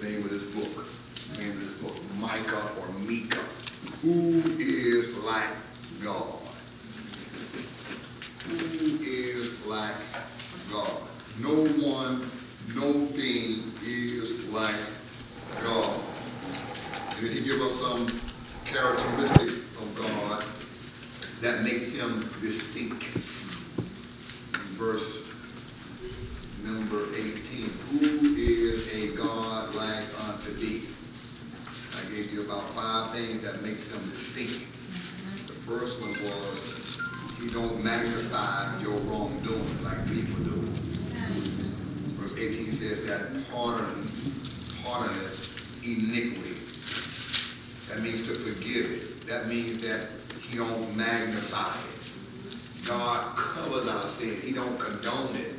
name of this book. The name of this book, Micah or Micah. Who is like God? Who is like God? No one, no thing is like God. And he gives us some characteristics of God that makes him distinct. In verse number 18, who is a God like unto thee? I gave you about 5 things that makes him distinct. The first one was, he don't magnify your wrongdoing like people do. Verse 18 says that pardoneth iniquity. That means to forgive it. That means that he don't magnify it. God covers our sin. He don't condone it.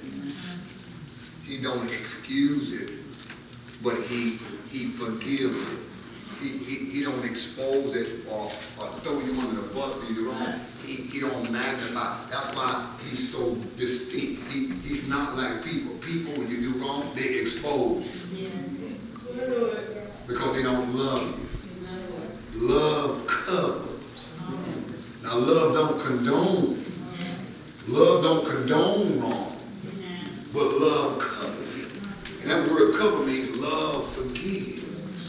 He don't excuse it, but he forgives it. He don't expose it or throw you under the bus for you wrong. He don't magnify. That's why he's so distinct. He's not like people. People, when you do wrong, they expose you. Because they don't love you. Love covers. Now love don't condone. Love don't condone wrong. But love covers it. And that word cover means love forgives.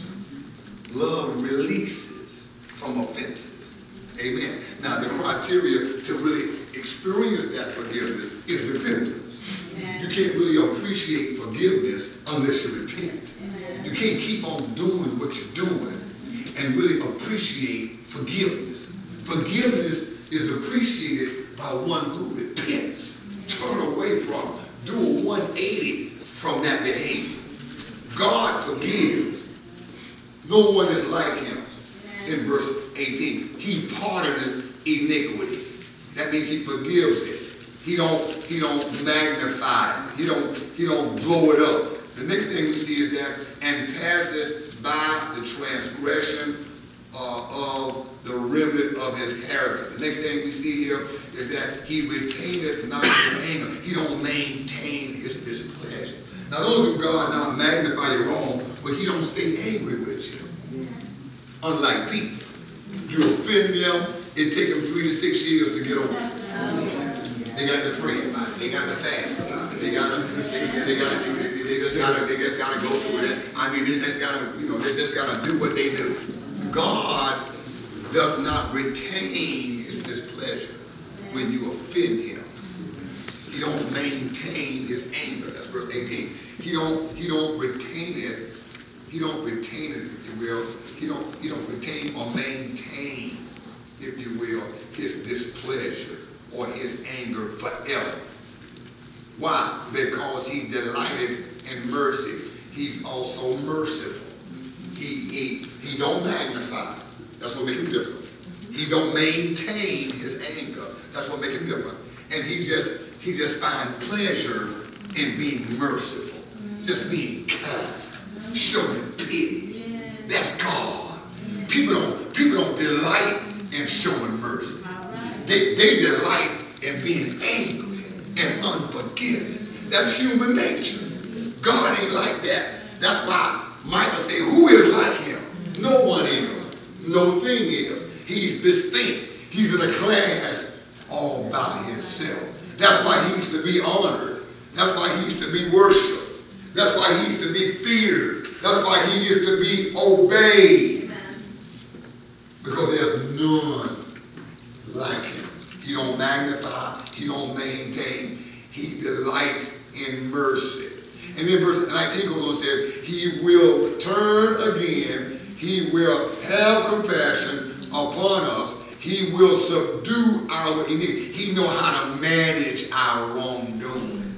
Love releases from offenses. Amen. Now the criteria to really experience that forgiveness is repentance. Amen. You can't really appreciate forgiveness unless you repent. Amen. You can't keep on doing what you're doing and really appreciate forgiveness. Forgiveness is appreciated by one who repents. Turn away from, do a 180 from that behavior. God forgives. No one is like him. In verse 18, he pardoneth iniquity. That means he forgives it. He don't magnify it. He don't blow it up. The next thing we see is that, and passeth by the transgression of the remnant of his heritage. The next thing we see here is that he retaineth not his anger. He don't maintain his displeasure. Not only do God not magnify your wrong, but he don't stay angry with you. Unlike people. You offend them, it takes them 3 to 6 years to get over it. They got to pray about it. They got to fast about it. They just gotta go through it. I mean, they just gotta do what they do. God does not retain his displeasure when you offend him. He don't maintain his anger. That's verse 18. He don't retain it. He don't retain it, if you will. He don't retain or maintain, if you will, his displeasure or his anger forever. Why? Because he's delighted in mercy. He's also merciful. He don't magnify. That's what makes him different. He don't maintain his anger. That's what makes him different. And he just finds pleasure in being merciful, just being kind, showing pity. That's God. People don't delight in showing mercy. They delight in being angry and unforgiving. That's human nature. God ain't like that. That's why Micah said, who is like him? No one is. No thing is. He's distinct. He's in a class all by himself. That's why he used to be honored. That's why he used to be worshipped. That's why he used to be feared. That's why he used to be obeyed. Because there's none like him. He don't magnify. He don't maintain. He delights in mercy. And then verse 19 goes on and says, he will turn again. He will have compassion upon us. He will subdue our iniquity. He knows how to manage our wrongdoing.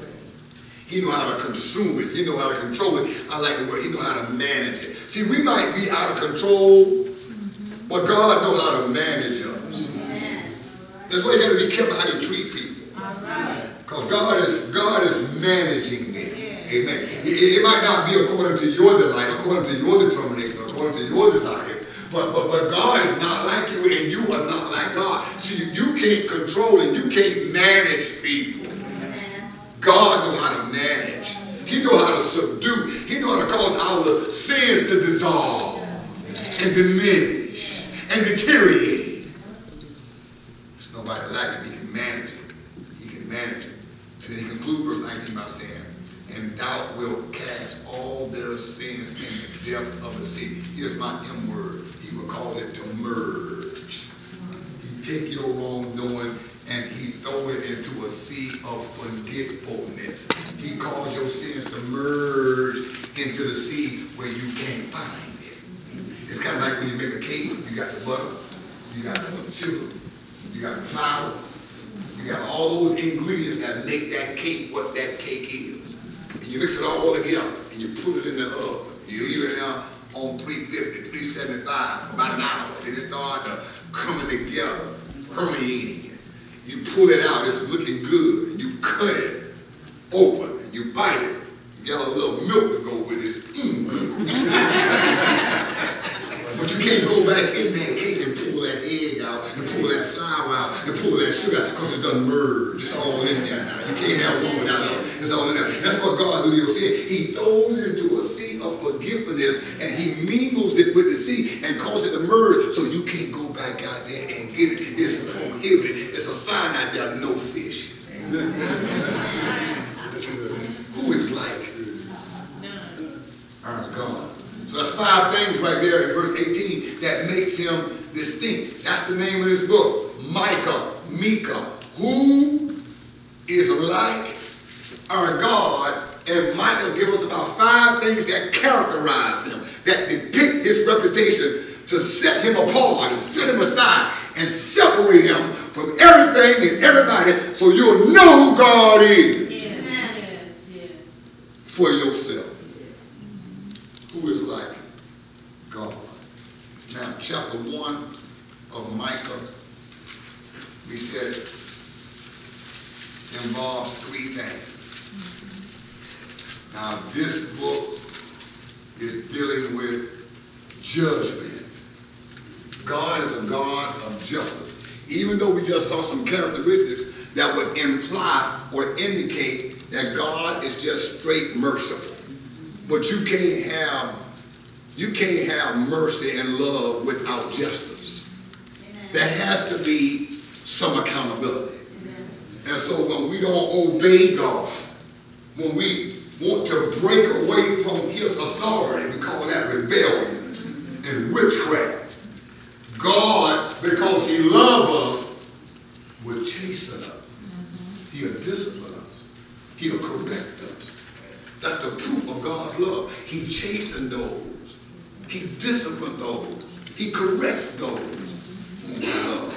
He knows how to consume it. He knows how to control it. I like the word. He knows how to manage it. See, we might be out of control, but God knows how to manage us. That's why you got to be careful how you treat people. Because God is managing it. Amen. It might not be according to your delight, according to your determination, according to your desire. But God is not like you, and you are not like God. See, you can't control and you can't manage people. God knows how to manage. He knows how to subdue. He knows how to cause our sins to dissolve and diminish and deteriorate. There's nobody like him. He can manage it. He can manage it. And then he concludes verse 19 by saying, and thou wilt cast all their sins in the depth of the sea. Here's my M word. He will call it to merge. He take your wrongdoing and he throw it into a sea of forgetfulness. He calls your sins to merge into the sea where you can't find it. It's kind of like when you make a cake. You got the butter, you got the sugar, you got the flour, you got all those ingredients that make that cake what that cake is. And you mix it all together and you put it in the oven. You leave it there on 350, 375 for about an hour. Then it starts coming together, permeating it. You pull it out, it's looking good, and you cut it open and you bite it. You got a little milk to go with it. But you can't go back in that cake and pull that egg out, and pull that flour out, and pull that sugar out, because it doesn't merge. It's all in there now. You can't have one without the other. It's all in there. That's what God do to your sin. He throws it into a sea of forgiveness, and he mingles it with the sea and causes it to merge, so you can't go back out there and get it. It's prohibited. It's a sign out there, no fish. Who is like our God? So that's 5 things right there in verse 18 that makes him distinct. That's the name of this book. Micah. Who is like our God? And Micah gives us about 5 things that characterize him, that depict his reputation, to set him apart and set him aside and separate him from everything and everybody, so you'll know who God is. Yes. For yourself. Who is like God? Now, chapter 1 of Micah, we said, involves 3 things. Now, this book is dealing with judgment. God is a God of justice. Even though we just saw some characteristics that would imply or indicate that God is just straight merciful. But you can't have mercy and love without justice. Amen. There has to be some accountability. Amen. And so when we don't obey God, when we want to break away from his authority, we call that rebellion and witchcraft. God, because he loves us, will chasten us. He'll discipline us. He'll correct us. That's the proof of God's love. He chastened those. He disciplined those. He corrects those whom he loves.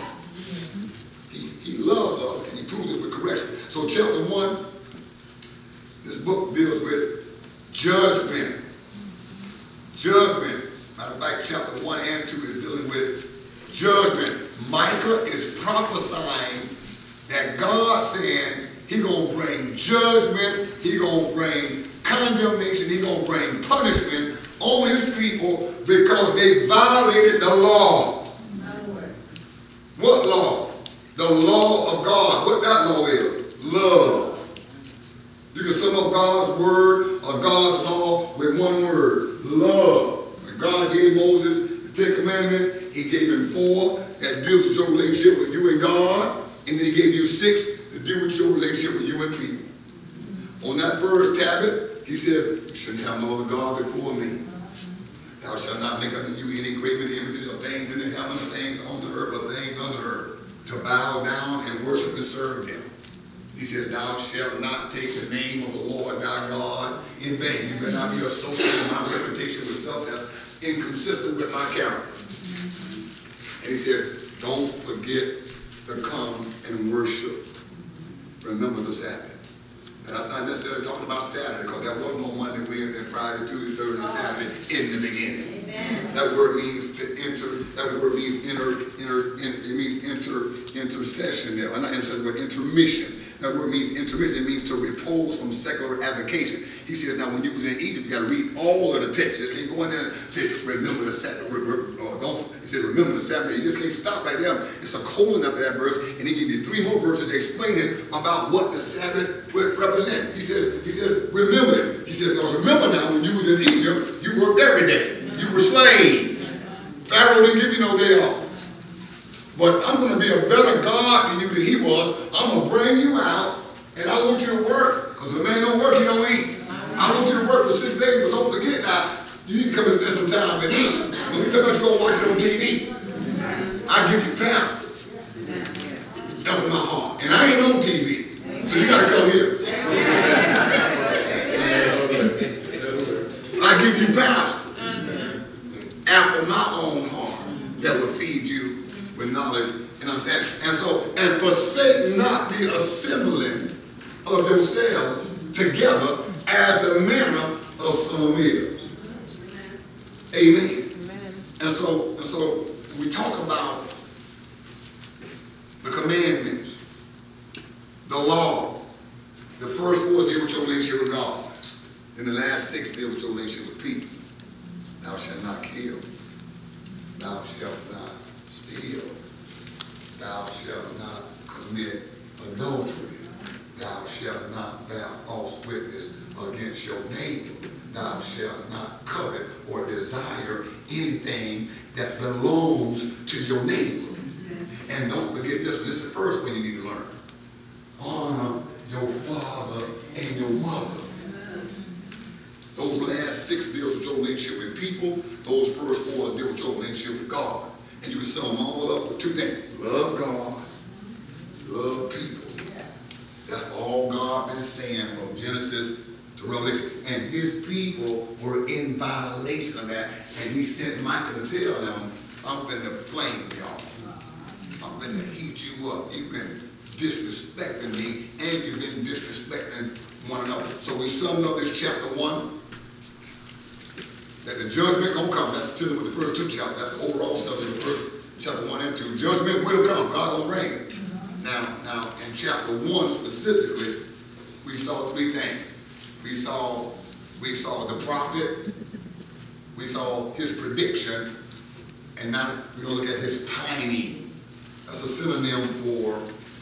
He loves us, and he proves it with correction. So chapter 1, this book deals with judgment. Judgment. Matter of fact, chapter 1 and 2 is dealing with judgment. Micah is prophesying that God saying he's going to bring judgment, he's going to bring condemnation, he's going to bring punishment on his people because they violated the law. What law? The law of God. What that law is? Love. You can sum up God's word or God's law with one word: love. When God gave Moses the 10 Commandments, he gave him 4 that deals with your relationship with you and God, and then he gave you 6 to deal with your relationship with you and people. On that first tablet, he said, you shouldn't have no other God before me. Thou shalt not make unto you any graven images of things in the heaven, or things on the earth, or things under the earth, to bow down and worship and serve them. He said, thou shalt not take the name of the Lord thy God in vain. You cannot be associated with my reputation with stuff that's inconsistent with my character. And he said, don't forget to come and worship. Remember the Sabbath. And I'm not necessarily talking about Saturday, because there was no Monday, Wednesday, Friday, Tuesday, Thursday, and Saturday in the beginning. Amen. That word means to enter. That word means it means intercession there. Not intercession, but intermission. That word means intermission. It means to repose from secular avocation. He said, now when you was in Egypt, you got to read all of the text. You just can't go in there and say, remember the Sabbath. He said, remember the Sabbath. You just can't stop right there. It's a colon after that verse, and he give you 3 more verses explaining about what the Sabbath would represent. He says, remember it. He says, now remember now when you was in Egypt, know they are. But I'm going to be a better God to you than he was. I'm going to bring you out, and I want you to work. Because if a man don't work, he don't eat. I want you to work for 6 days, but don't forget that you need to come and spend some time with me. When we talk about you go watch it on TV, I give you pastor. That was my heart. And I ain't on TV. So you got to come here. I give you pastor after my own heart that will feed you with knowledge and understanding. And forsake not the assembling of yourselves together as the manner of some is. Amen. And so we talk about the commandments, the law. The first 4 deal with your relationship with God. Then the last 6 deal with your relationship with people. Thou shalt not kill. Thou shalt not steal. Thou shalt not commit adultery. Thou shalt not bear false witness against your neighbor. Thou shalt not covet or desire anything that belongs to your neighbor. And don't forget this. This is the first one you need to learn. Honor your father and your mother. Those last 6 deals with your relationship with people. Those first 4 deal with your relationship with God. And you can sum them all up with 2 things. Love God, love people. That's all God been saying from Genesis to Revelation. And his people were in violation of that. And he sent Michael to tell them, I'm finna flame y'all. I'm finna heat you up. You've been disrespecting me, and you've been disrespecting one another. So we summed up this chapter 1, that the judgment gonna come. That's dealing with the first 2 chapters. That's the overall subject of the first chapter 1 and 2. Judgment will come. God gonna reign. Now, in chapter 1 specifically, we saw 3 things. We saw the prophet. We saw his prediction, and now we're gonna look at his pining. That's a synonym for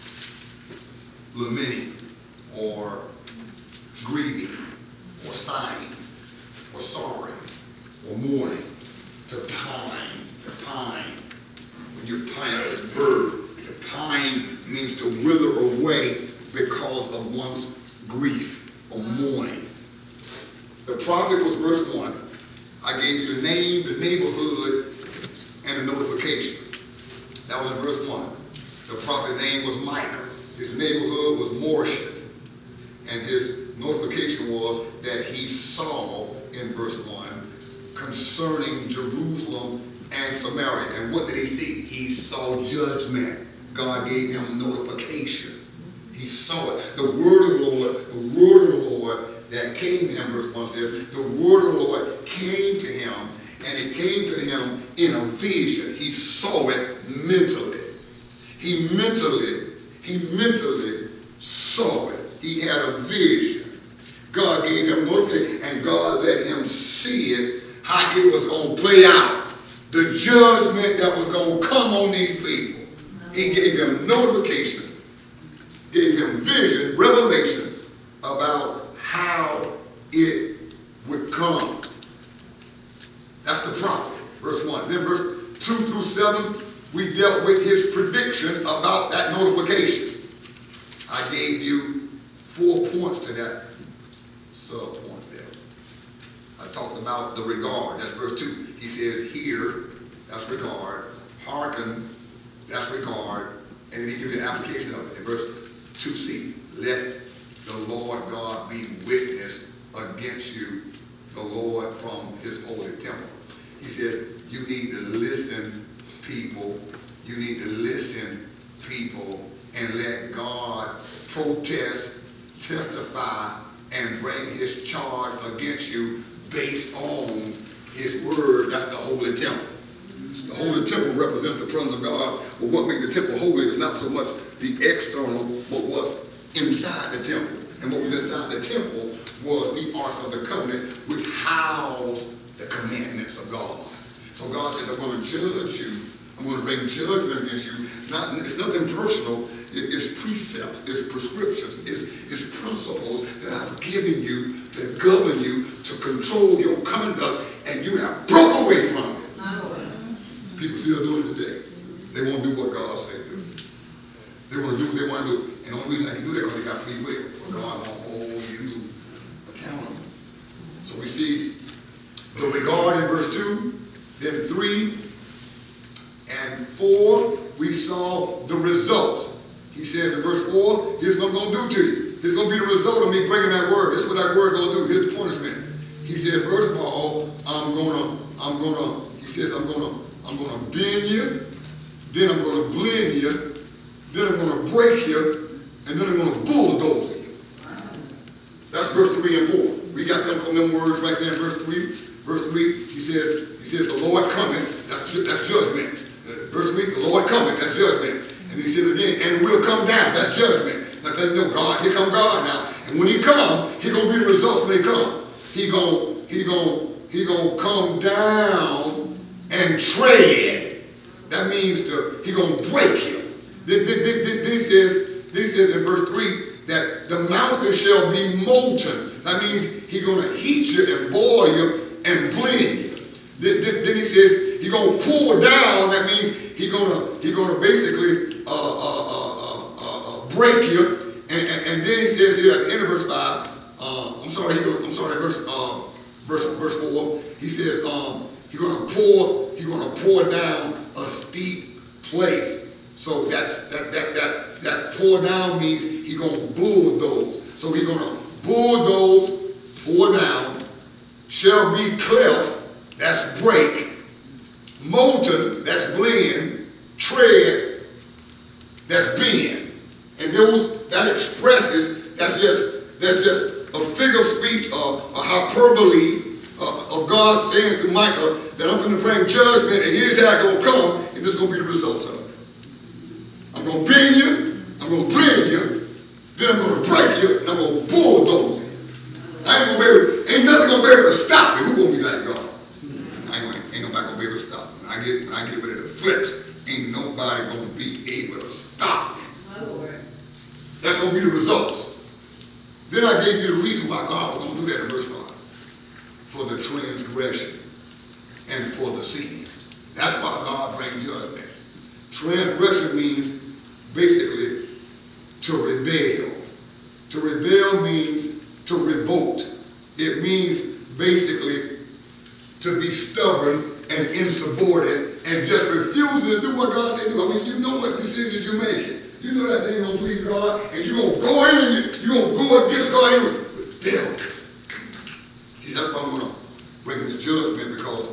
lamenting, or grieving, or sighing, or sorrowing, or mourning. To pine. When you're pining, it's a verb. To pine means to wither away because of one's grief or mourning. The prophet was verse 1. I gave you the name, the neighborhood, and the notification. That was in verse 1. The prophet's name was Micah. His neighborhood was Morsheth. And his notification was that he saw, in verse 1, concerning Jerusalem and Samaria. And what did he see? He saw judgment. God gave him notification. He saw it. The word of the Lord that came to him, verse 1 says, the word of the Lord came to him, and it came to him in a vision. He saw it mentally. He mentally saw it. He had a vision. God gave him notification, and God let him see it, how it was going to play out. The judgment that was going to come on these people. He gave him notification, gave him vision, revelation about how it would come. That's the prophet, verse 1. Then verse 2 through 7, we dealt with his prediction about that notification. I gave you 4 points to that sub-point there. I talked about the regard. That's verse 2. He says, hear, that's regard. Hearken, that's regard. And he gives you an application of it. In verse 2c, let the Lord God be witness against you, the Lord from his holy temple. He says, you need to listen, people. You need to listen, people, and let God protest, testify, and bring his charge against you based on his word. That's the holy temple. The holy temple represents the presence of God. But what makes the temple holy is not so much the external, but what's inside the temple. And what was inside the temple was the Ark of the Covenant, which housed the commandments of God. So God says, I'm going to judge you. I'm going to bring judgment against you. It's nothing personal. It's precepts, it's prescriptions, it's principles that I've given you to govern you, to control your conduct, and you have broke away from it. People still do it today. They won't do what God said do. They want to do what they want to do. And the only reason I can do that is because they got free will. But God won't hold you accountable. So we see the regard in verse 2, then 3 and 4, we saw the results. He says in verse 4, here's what I'm going to do to you. This is going to be the result of me bringing that word. This is what that word is going to do. Here's the punishment. He said, first of all, I'm gonna bend you, then I'm gonna blend you, then I'm gonna break you, and then I'm gonna bulldoze you. That's verse 3 and 4. We got them from them words right there in verse 3. Verse 3, he says, the Lord cometh, that's judgment. Verse 3, the Lord cometh, that's judgment. And he says again, and will come down, that's judgment. Like that, no, God, here come God now. And when he come, he gonna be the results when he come. He gonna come down and tread. That means he gonna break you. This says in verse 3 that the mountain shall be molten. That means he gonna heat you and boil you and blend you. Then he says he gonna pour down. That means he gonna basically break you. And then he says here at the end of verse 5. Verse 4. He says he's gonna pour down a steep place. So that pour down means he's gonna bulldoze. So he's gonna bulldoze, pour down, shall be cleft, that's break, molten, that's blend, tread, that's bend. And that expresses, that's just a figure of speech, a hyperbole of God saying to Micah that I'm going to bring judgment and here's how it's going to come, and this is going to be the results of it. I'm going to bend you, I'm going to blend you, then I'm going to break you, and I'm going to bulldoze you. Ain't nothing going to be able to stop me. Who's going to be like God? Ain't nobody going to be able to stop me. When I get ready to flex, ain't nobody going to be able to stop me. That's going to be the results. Then I gave you the reason why God was going to do that in verse 5. For the transgression and for the sins. That's why God brings judgment. Transgression means basically to rebel. To rebel means to revolt. It means basically to be stubborn and insubordinate and just refusing to do what God said do. I mean, you know what decisions you're making. You know that they ain't going to please God, and you're going to go in and you're going to go against God and rebel. That's why I'm going to bring this judgment, because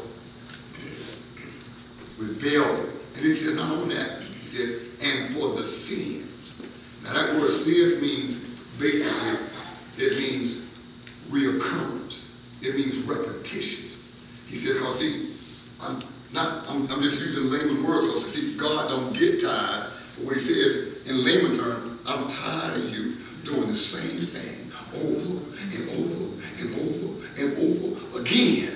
rebellion. And he says, not only that, he says, and for the sins. Now that word sins means, basically, it means reoccurrence. It means repetitions. He said, because see, I'm just using layman words, because see, God don't get tired. But what he says in layman terms, I'm tired of you doing the same thing over and over and over and over again.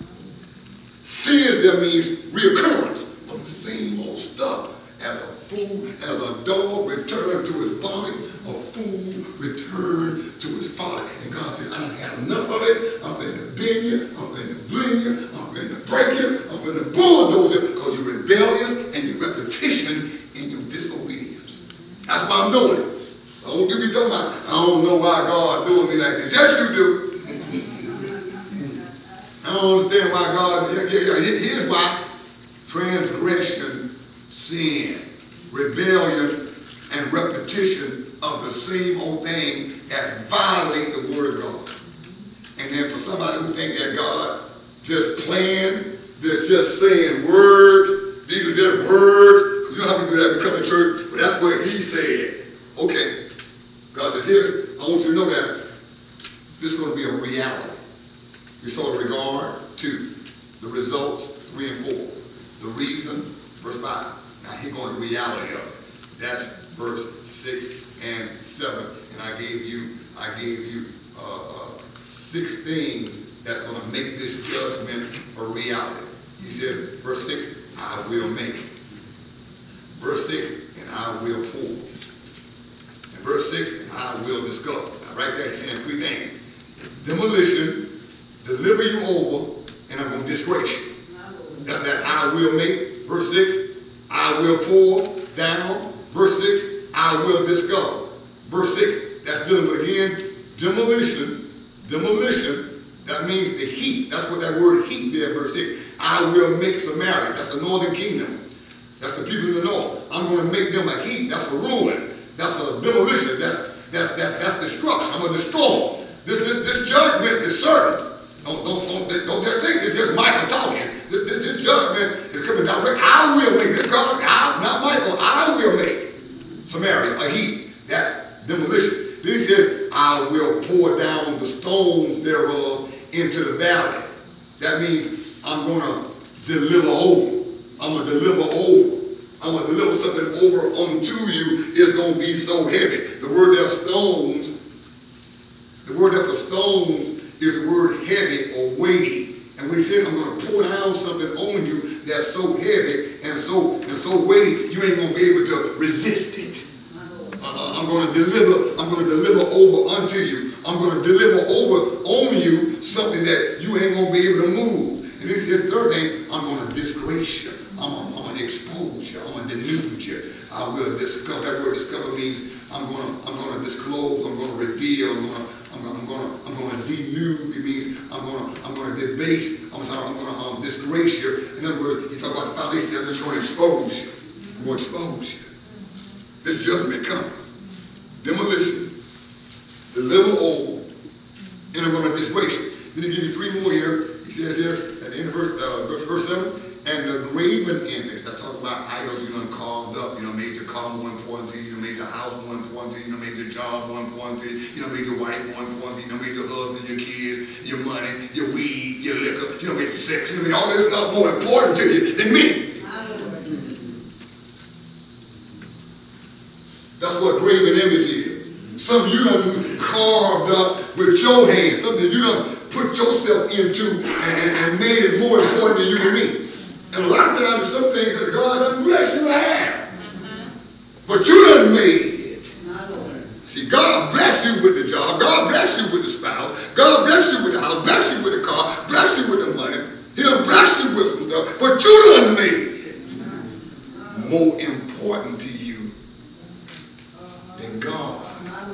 Sin there means reoccurrence of the same old stuff. As a dog returned to his vomit, a fool returned to his folly. And God said, I done had enough of it. I'm going to bend you, I'm going to blend you, I'm going to break you, I'm going to bulldoze you, because you're rebellious and you're repetition in your disobedience. That's why I'm doing it. Don't you be talking about, I don't know why God doing me like this. Yes, you do. I don't understand why God, here's why. Transgression, sin, rebellion, and repetition of the same old thing that violate the word of God. And then for somebody who think that God just playing, they're just saying words, these are just words, because you know how we do that, we come to church, but that's what he said. Okay, God says, here, I want you to know that this is going to be a reality. We saw the regard, 2. The results, 3 and 4. The reason, verse 5. Now here going the reality of it. That's verse 6 and 7. And I gave you 6 things that's going to make this judgment a reality. He says, verse 6, I will make. Verse 6, and I will pour. And verse 6, and I will discover. Now right there he's saying 3 things. Demolition, deliver you over, and I'm going to disgrace you. That's that I will make. Verse 6, I will pour down. Verse 6, I will discover. Verse 6, that's dealing with, again, demolition. Demolition, that means the heat. That's what that word heat there, verse 6. I will make Samaria. That's the northern kingdom. That's the people in the north. I'm going to make them a heat. That's a ruin. That's a demolition. That's destruction. I'm going to destroy them. This judgment is certain. Don't just think it's just Michael talking. This judgment is coming down. I will make this God, not Michael. I will make Samaria a heat. That's demolition. Then he says, I will pour down the stones thereof into the valley. That means I'm going to deliver over. I'm going to deliver over. I'm going to deliver something over unto you. It's going to be so heavy. The word there stones, the word there for stones is the word heavy or weighty. And when he said, I'm going to pour down something on you that's so heavy and so weighty, you ain't going to be able to resist it. I'm going to deliver over unto you. I'm going to deliver over on you something that you ain't going to be able to move. And this is the third thing, I'm going to disgrace you. I'm going to expose you. I'm going to denude you. I will discover. That word discover means I'm going to disclose. I'm going to reveal. I'm going to denude. It means I'm going to debase. I'm going to disgrace you. In other words, you talk about the foundation. I'm just going to expose you. I'm going to expose you. This judgment coming. Demolition. Deliver over. And I'm going to disgrace you. Then he gives you three more here. He says here at the end of verse 7, and the graven image. That's talking about idols, carved up, made your car more important to you, made your house more important to you, made your job more important to you, made your wife more important to you, made your husband, your kids, your money, your weed, your liquor, made your sex, made all this stuff more important to you than me. That's what graven image is. Something you done carved up with your hands, something you done put yourself into and made it more important to you than me. And a lot of times there's some things that God doesn't bless you to have. But you done made it. See, God bless you with the job. God bless you with the spouse. God bless you with the house. Bless you with the car. Bless you with the money. He done bless you with some stuff. But you done made it more important to you than God.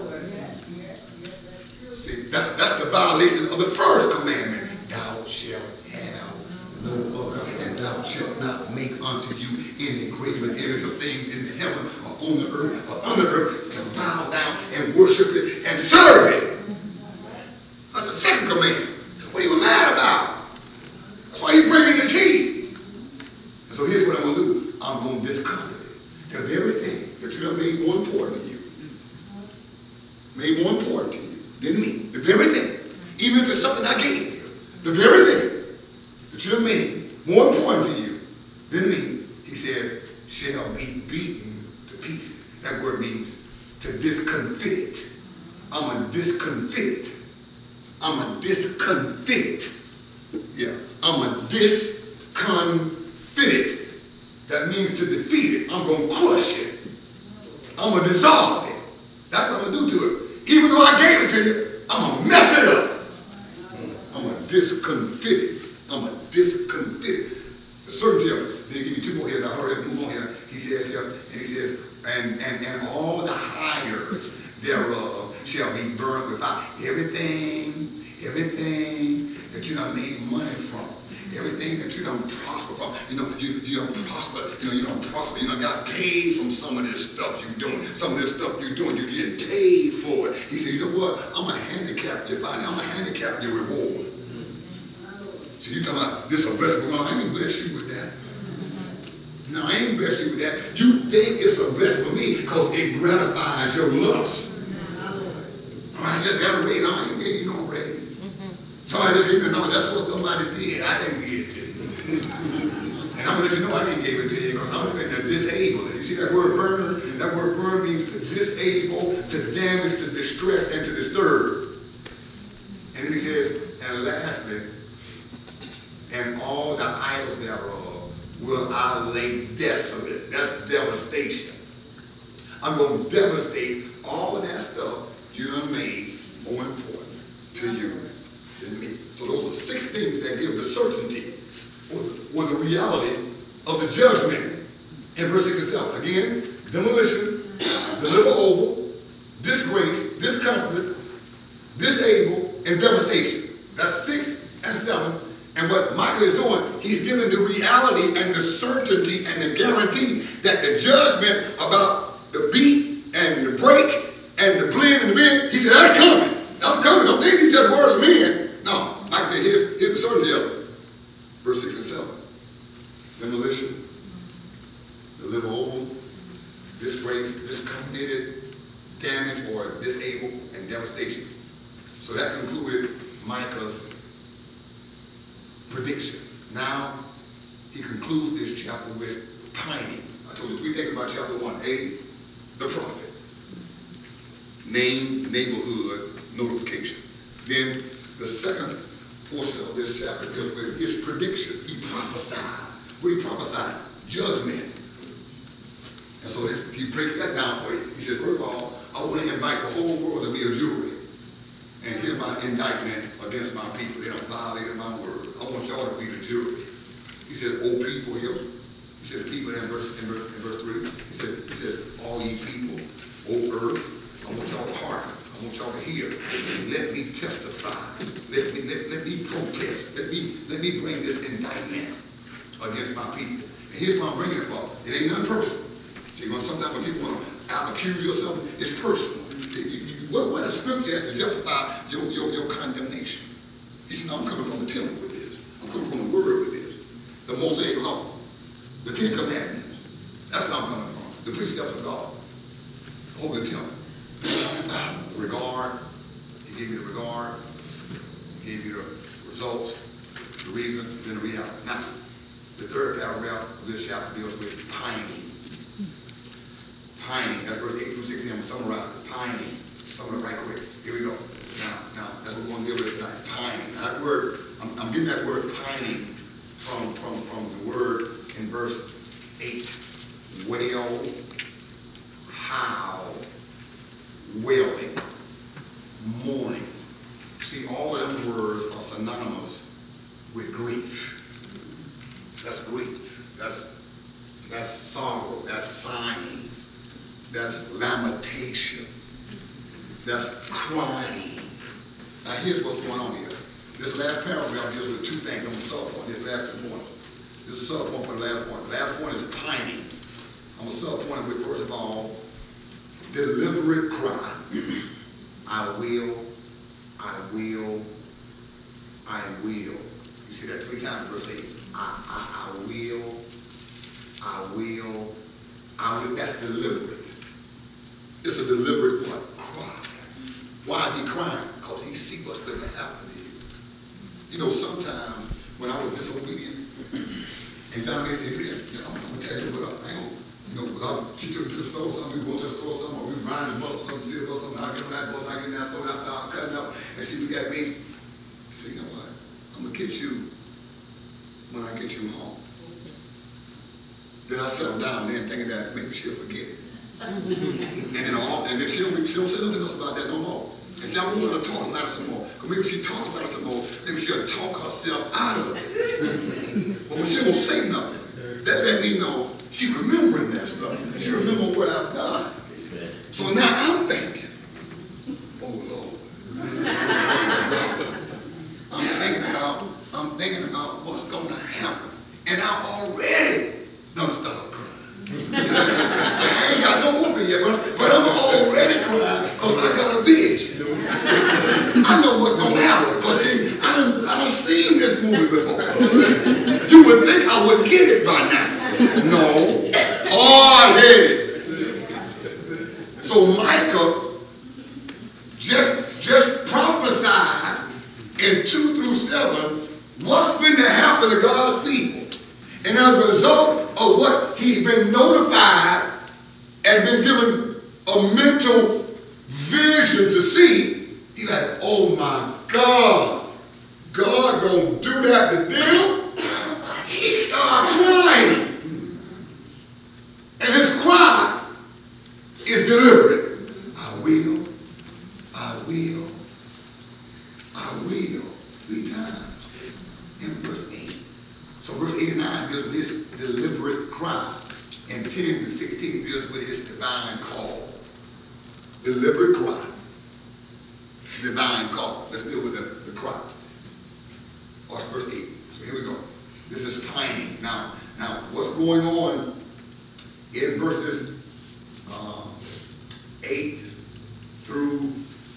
See, that's the violation of the first commandment. Thou shalt have no other, and thou shalt not make unto you any graven image of things in the heaven or on the earth or under the earth to bow down and worship it and serve it. That's the second commandment. That's what he was mad about. That's why he's bringing his heat. And so here's what I'm going to do. I'm going to discomfort it. The very thing that you done made more important to you, made more important to you than me. The very thing, even if it's something I gave you, the very thing that you have made more important to you than me, he says, shall be beaten to pieces. That word means to discomfit it. I'm a discomfit. I'm a discomfit. Yeah, I'm a discomfit. That means to defeat it. I'm going to crush it. I'm going to dissolve it. That's what I'm going to do to it. Even though I gave it to you, I'm going to mess it up. I'm going to discomfit it. I'm going to discomfit it. The certainty of it. Then he give you two more here. I heard it. Move on here. He says here, and he says, and all the hires thereof shall be burned without everything that you done made money from. Everything that you don't prosper from, you don't prosper, you don't prosper, you done got paid from some of this stuff you're doing. Some of this stuff you're doing, you're getting paid for it. He said, you know what? I'm going to handicap your finance. I'm going to handicap your reward. So you talking about this a blessing? Well, I ain't bless you with that. No, I ain't bless you with that. You think it's a blessing for me because it gratifies your lust. I just got a raise. I ain't gave you no raise. Somebody just gave me, no, that's what somebody did. I didn't give it to you. And I'm going to let you know I didn't give it to you because I'm going to disable it. You see that word burn? That word burn means to disable, to damage, to distress, and to disturb. And then he says, and lastly, and all the idols thereof will I lay desolate. That's devastation. I'm going to devastate all of that stuff you done made more important to you than me. So those are 6 things that give the certainty or the reality of the judgment in verse 6 and 7. Again, demolition, deliver over, disgrace, discomfort, disable, and devastation. That's 6 and 7. And what Micah is doing, he's giving the reality and the certainty and the guarantee that the judgment about the beat and the break and the blend and the bend, he said, that's coming. That's coming. Don't think these just words of men. No, Micah said, here's the certainty of it. Verse 6 and 7. Demolition, deliver over, disgrace, discomfited, damage, or disable, and devastation. So that concluded Micah's prediction. Now, he concludes this chapter with pining. I told you 3 things about chapter 1. A, the prophet. Name, neighborhood, notification. Then, the second portion of this chapter deals with his prediction. He prophesied. What he prophesied? Judgment. And so he breaks that down for you. He said, first of all, I want to invite the whole world to be a jury. And here's my indictment against my people. They don't violate my word. I want y'all to be the jury. He said, "O people here." He said, people in verse 3. He said, "All ye people, O earth, I want y'all to hearken. I want y'all to hear. And let me testify. Let me protest. Let me bring this indictment against my people." And here's why I'm bringing it for. It ain't nothing personal. See, sometimes when people want to accuse you of something, it's personal. What a scripture has to justify your condemnation. He said, "No, I'm coming from the temple with this. I'm coming from the word with this. The Mosaic law, the 10 commandments. That's where I'm coming from. The precepts of God. Holy temple. Regard. He gave you the regard. He gave you the results, the reason, and then the reality. Now, the third paragraph of this chapter deals with pining. Pining. That's verse 8 through 16. I'm going to summarize it. Pining. Some of it right quick. Here we go. Now, that's what we're going to deal with tonight. Pining. Now, that word, I'm getting that word pining from the word in verse 8. Wail, howl, wailing, mourning. See, all of them words are synonymous with grief. That's grief. That's sorrow. That's sighing. That's lamentation. That's crying. Now here's what's going on here. This last paragraph deals with 2 things. I'm going to sub-point this last 2 points. This is a sub-point for the last point. The last point is pining. I'm going to sub-point with, first of all, deliberate cry. I will, I will, I will. You see that 3 times in verse 8. I will, I will, I will. That's deliberate. It's a deliberate what? Cry. Why is he crying? Because he sees what's going to happen to you. You know, sometimes when I was disobedient, and John said, I'm going to tell you what up. Hang on. You know, because she took me to the store, some people go to the store, some or we was riding the bus or something, see the bus, something, I get on that bus, I get in that store, and I start cutting up, and she look at me, she said, you know what? I'm going to get you when I get you home. Then I settle down then thinking that maybe she'll forget it. And then she don't say nothing else about that no more. And see, I want her to talk about it some more. Because maybe she talks about it some more, maybe she'll talk herself out of it. But when she won't say nothing, that let me know she remembering that stuff. She remember what I've done. So now I'm thinking, oh Lord. I'm thinking about what's going to happen. And I've already done started crying. I ain't got no whooping yet, but I'm already crying because I got a vision. I know what's going to happen because I done seen this movie before. You would think I would get it by now. No. Hard-headed. So Micah just prophesied in 2 through 7 what's going to happen to God's people. And as a result of what he's been notified and been given a mental vision to see, he's like, oh my God, God gonna do that to them? He started crying. And his cry is deliberate. I will, I will, I will, 3 times in verse 8. So verse 8 and 9 deals with his deliberate cry. And 10 to 16 deals with his divine call. Deliberate cry. Divine call. Let's deal with the cry. Watch verse 8. So here we go. This is timing. Now what's going on in verses 8 through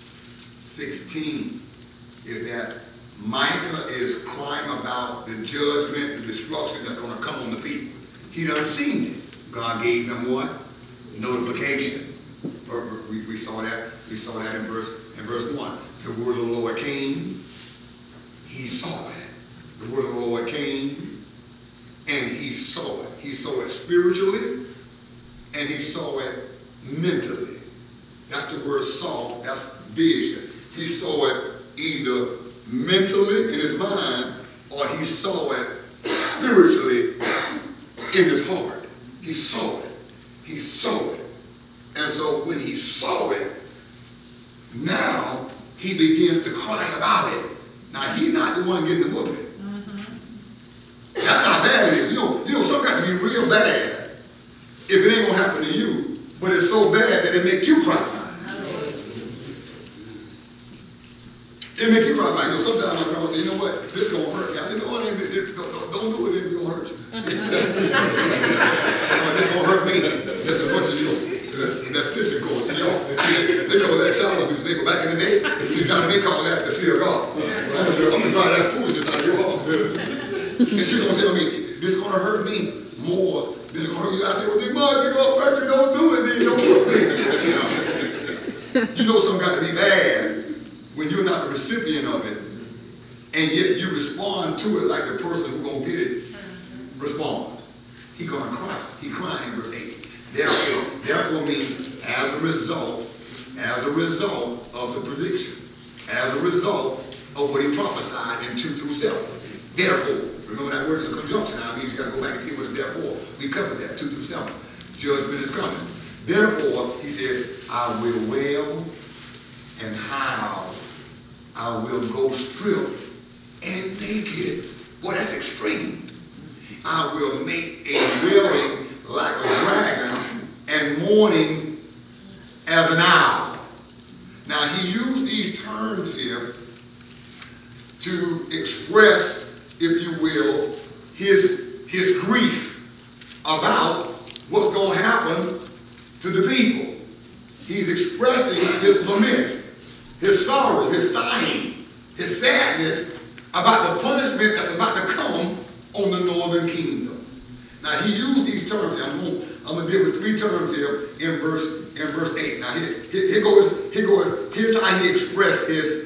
16 is that Micah is crying about the judgment, the destruction that's going to come on the people. He done seen it. God gave them what? Notification. We saw that. We saw that in verse 1. The word of the Lord came. He saw it. The word of the Lord came, and he saw it. He saw it spiritually, and he saw it mentally. That's the word saw. That's vision. He saw it either mentally in his mind, or he saw it spiritually in his heart. He saw it. He saw it. And so when he saw it, now he begins to cry about it. Now he's not the one getting the whooping. That's how bad it is. You know, some got to be real bad if it ain't gonna happen to you, but it's so bad that it makes you cry. It makes you cry. You know, sometimes my grandma say, you know what, this gonna hurt you. I say, no, don't do it, it's gonna hurt you. This gonna hurt me just as much as that stitching course. You know, they call that child abuse. They go back in the day, they call that the fear of God. I'm gonna try that foolishness out of your heart. And she's going to tell me, this is going to hurt me more than it's going to hurt you. I say, well, then, Mom, you're going to hurt you. Don't do it. Then you don't hurt me. You know something got to be bad when you're not the recipient of it, and yet you respond to it like the person who's going to get it respond. He's going to cry. He crying in verse 8. Therefore means as a result of the prediction, as a result of what he prophesied in 2 through 7. Therefore, remember that word is a conjunction. Now, means you got to go back and see what it's therefore. We covered that, 2 through 7. Judgment is coming. Therefore, he says, I will wail and howl. I will go strip and naked. Boy, that's extreme. I will make a wailing like a dragon and mourning as an owl. Now, he used these terms here to express, if you will, his grief about what's going to happen to the people. He's expressing his lament, his sorrow, his sighing, his sadness about the punishment that's about to come on the northern kingdom. Now he used these terms. I'm going to deal with 3 terms here in verse 8. Now here goes. Here's how he expressed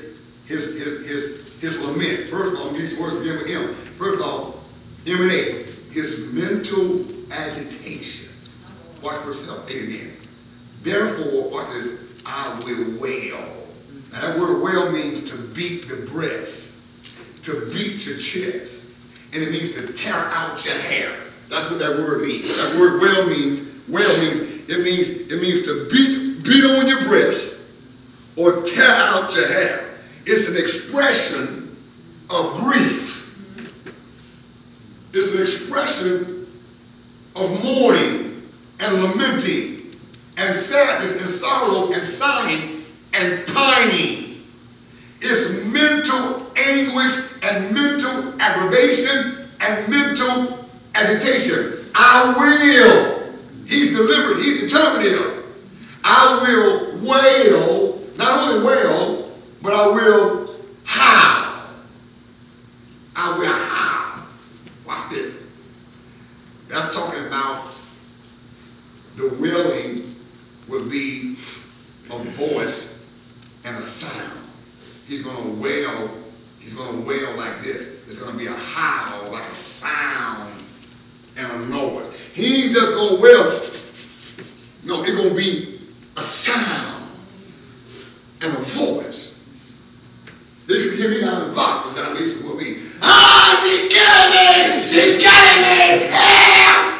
his lament. First of all, these words begin with M. First of all, M and A, his mental agitation. Watch verse 8 again. Therefore, watch this, I will wail. Now that word wail means to beat the breast, to beat your chest, and it means to tear out your hair. That's what that word means. That word wail means it means to beat on your breast or tear out your hair. It's an expression of grief. It's an expression of mourning and lamenting and sadness and sorrow and sighing and pining. It's mental anguish and mental aggravation and mental agitation. I will. He's deliberate. He's determined here. I will wail, not only wail, but I will howl. I will howl. Watch this. That's talking about the wailing will be a voice and a sound. He's going to wail. He's going to wail like this. It's going to be a howl, like a sound and a noise. He ain't just going to wail. No, it's going to be a sound and a voice. They can hear me down the block, but down Lisa will be, ah, she's killing me! She's getting me! Help!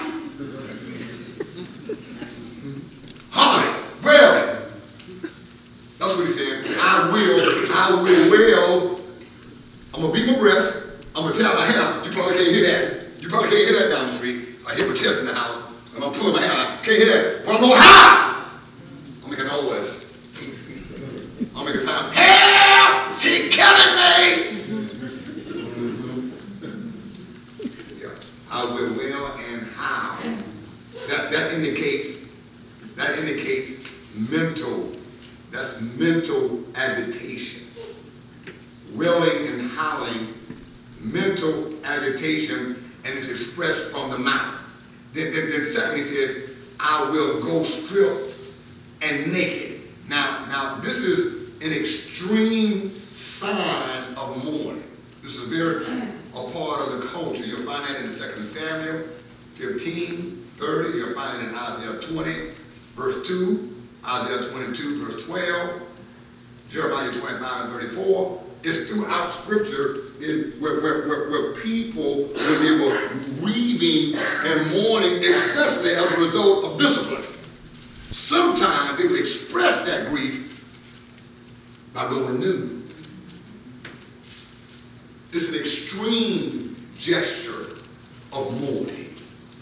Hollering, wailing. That's what he's saying. I will wail. I'm going to beat my breast. I'm going to tear my hair. You probably can't hear that. You probably can't hear that down the street. I hit my chest in the house, and I'm pulling my hair out. Can't hear that. But I'm going high. I'll make a noise. I'll make a sound. Help! She's killing me! Yeah. I will and how. That indicates mental agitation. Wailing and howling, mental agitation, and it's expressed from the mouth. Then secondly it says, I will go stripped and naked. Now this is an extreme sign of mourning. This is a part of the culture. You'll find that in 2 Samuel 15, 30. You'll find it in Isaiah 20, verse 2, Isaiah 22, verse 12, Jeremiah 25 and 34. It's throughout Scripture where people, when they were grieving and mourning, especially as a result of discipline, sometimes they would express that grief by going nude. It's an extreme gesture of mourning.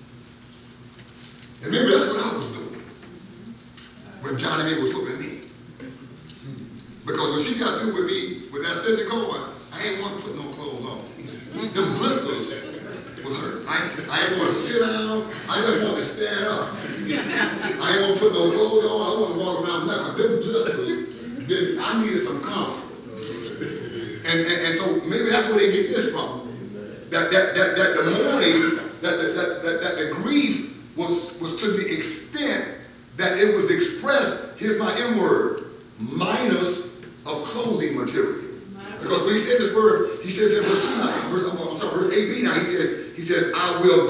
And maybe that's what I was doing when Johnny May was whipping me. Because when she got through with me with that stitching cord, I ain't want to put no clothes on. Them blisters was hurt. I ain't want to sit down. I just want to stand up. I ain't want to put no clothes on. I want to walk around like them blisters. I needed some comfort. And so maybe that's where they get this from. That the mourning, that the grief was to the extent that it was expressed, here's my M word, minus of clothing material. Because when he said this word, he says in verse 2 now, verse 8b now, he says, I will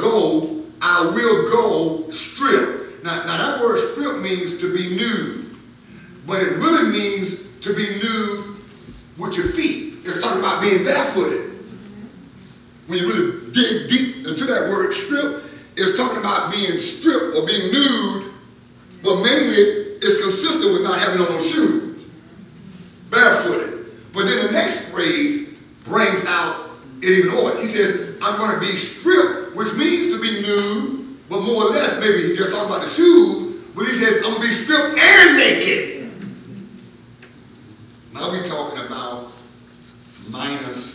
go strip. Now that word strip means to be nude, but it really means to be nude with your feet. It's talking about being barefooted. When you really dig deep into that word strip, it's talking about being stripped or being nude, but mainly it's consistent with not having on no shoes. Barefooted. But then the next phrase brings out it even more. He says, I'm going to be stripped, which means to be nude, but more or less, maybe he just talking about the shoes, but he says, I'm going to be stripped and naked. Now we're talking about minus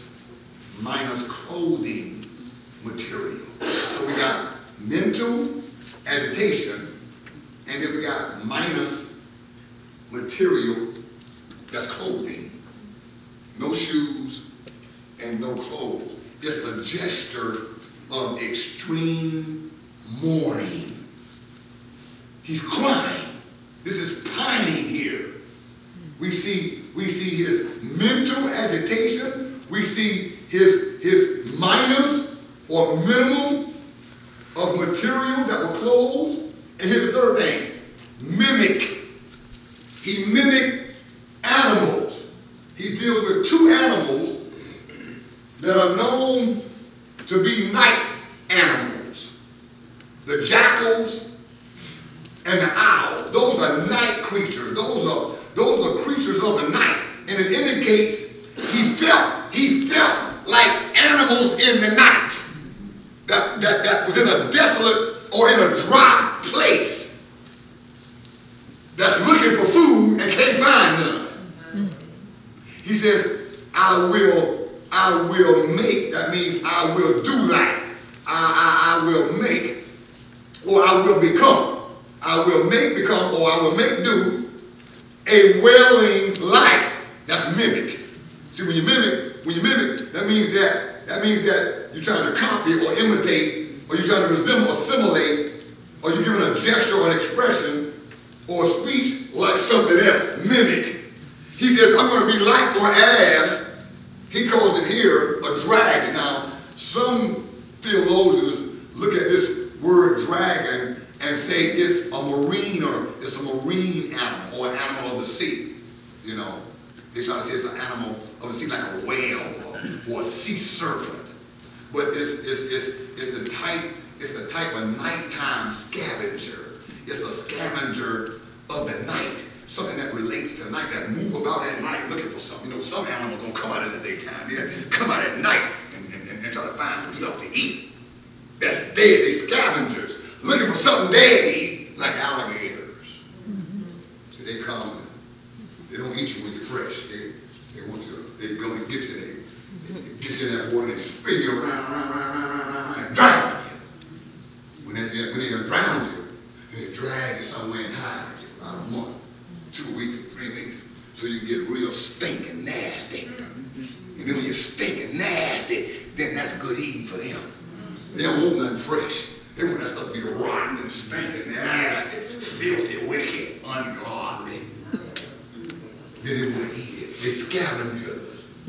clothing material. So we got mental agitation, and then we got minus material, that's clothing. No shoes and no clothes. It's a gesture of extreme mourning. He's crying. This is pining here. We see his mental agitation. We see his minus or minimum of material that were clothes. And here's the third thing, mimic. He mimicked animals. He deals with two animals that are known to be night animals. The jackals and the owl. Those are night creatures. Those are creatures of the night. And it indicates he felt like animals in the night that was in a desolate or in a dry place that's looking for food and can't find none. He says, I will make, that means I will do like, I will make, or I will become. I will make, become, or I will make, do a wailing like. That's mimic. See, when you mimic, that means that you're trying to copy or imitate, or you're trying to resemble, assimilate, or you're giving a gesture or an expression or a speech like something else. Mimic. He says, I'm going to be like or as, he calls it here, a dragon. Now, some theologians look at this word dragon and say it's a marine animal or an animal of the sea. You know, they try to say it's an animal of the sea like a whale or a sea serpent. But it's the type of nighttime scavenger. It's a scavenger of the night. Something that relates to night, that move about at night looking for something. You know, some animals don't come out in the daytime. They come out at night and try to find some stuff to eat. dead. They scavengers looking for something dead to eat, like alligators. So they come. They don't eat you when you're fresh. They want you. They go and get you. They get you in that water and they spin you around, and drown you. When they done drown you, they drag you somewhere and hide you for about a month, 2 weeks, 3 weeks, so you can get real stinking nasty. And then when you're stinking nasty, then that's good eating for them. They don't want nothing fresh. They want that stuff to be rotten and stinking nasty, filthy, wicked, ungodly. Then they want to eat it. They scavengers.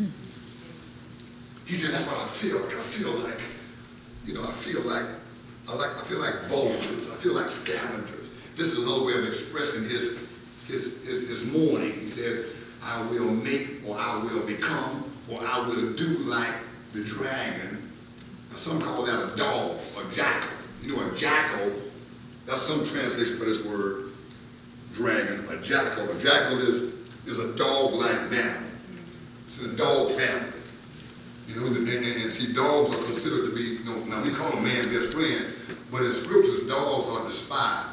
He said, that's what I feel like. I feel like, I feel like vultures. I feel like scavengers. This is another way of expressing his mourning. He says, I will make, or I will become, or I will do like the dragon. Now, some call that a dog, a jackal. You know, a jackal, that's some translation for this word, dragon, a jackal. A jackal is a dog-like mammal. It's in the dog family. And see, dogs are considered to be, now we call them man's best friend, but in scriptures, dogs are despised.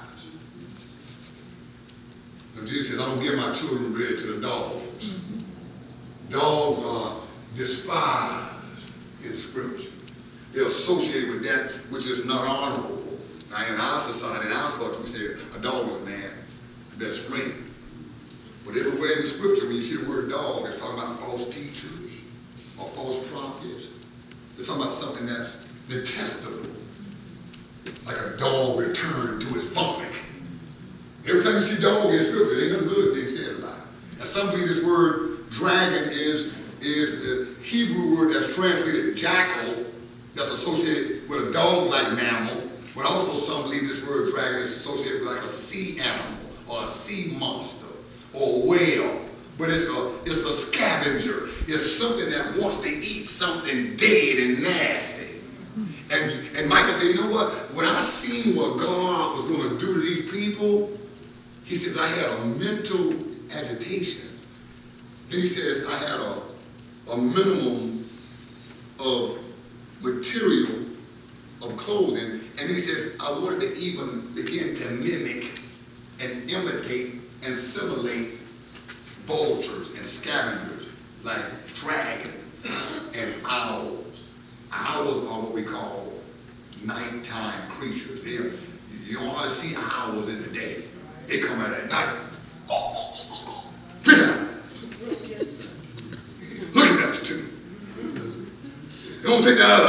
Now, Jesus says, I don't give my children bread to the dogs. Dogs are despised in scripture. They're associated with that which is not honorable. Now, in our society, in our culture, we say a dog is a man's best friend. But everywhere in the scripture, when you see the word dog, it's talking about false teachers or false prophets. They're talking about something that's detestable, like a dog returned to his vomit. Every time you see dog in scripture, ain't nothing good they said about it. And some believe this word dragon is the Hebrew word that's translated jackal, that's associated with a dog-like mammal, but also some believe this word dragon is associated with like a sea animal or a sea monster or a whale. But it's a scavenger. It's something that wants to eat something dead and nasty. And Micah said, you know what? When I seen what God was going to do to these people, he says, I had a mental agitation. Then he says, I had a minimum of material of clothing. And he says, I wanted to even begin to mimic and imitate and simulate vultures and scavengers like dragons and owls. Owls are what we call nighttime creatures. You don't want to see owls in the day. They come out at night. Get out. Look at that too. You don't take that out of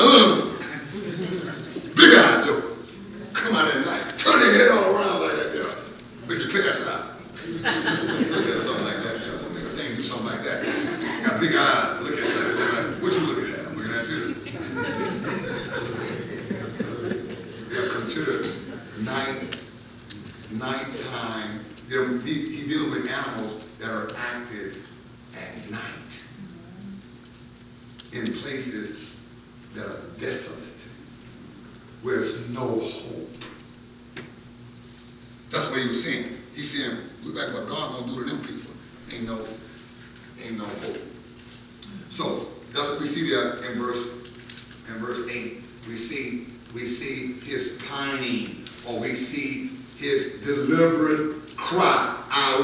big eyed joke. Come out at night. Turn their head all around like that there. Make your pants out. Something like that. Make a thing do something like that. Got big eyes. Look at that. What you looking at? I'm looking at you. They are considered nighttime. He's dealing with animals that are active at night in places that are desolate, where there's no hope. That's what he was saying. He's saying, look like what God gonna do to them people. Ain't no hope. So that's what we see there in verse 8. We see his pining, or we see his deliberate cry. I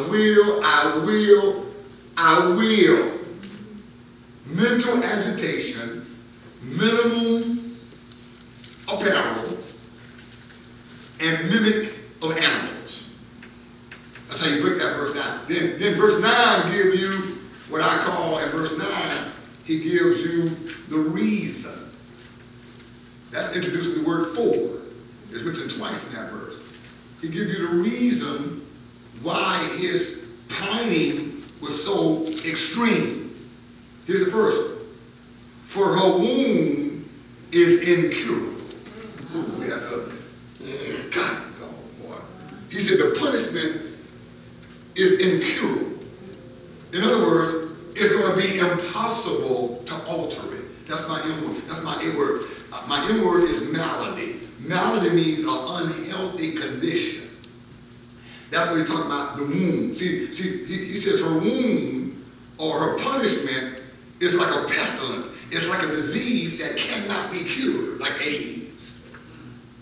will. Mental agitation, minimum apparel, and mimic of animals. That's how you break that verse down. Then verse 9 gives you what I call, in verse 9, he gives you the reason. That's introduced with the word for. It's mentioned twice in that verse. He gives you the reason why his pining was so extreme. Here's the first one. For her wound is incurable. Ooh, that's ugly. God, boy. He said the punishment is incurable. In other words, it's going to be impossible to alter it. That's my M word. That's my A word. My M word is malady. Malady means an unhealthy condition. That's what he's talking about, the wound. See, he says her wound or her punishment is like a pestilence. It's like a disease that cannot be cured, like AIDS.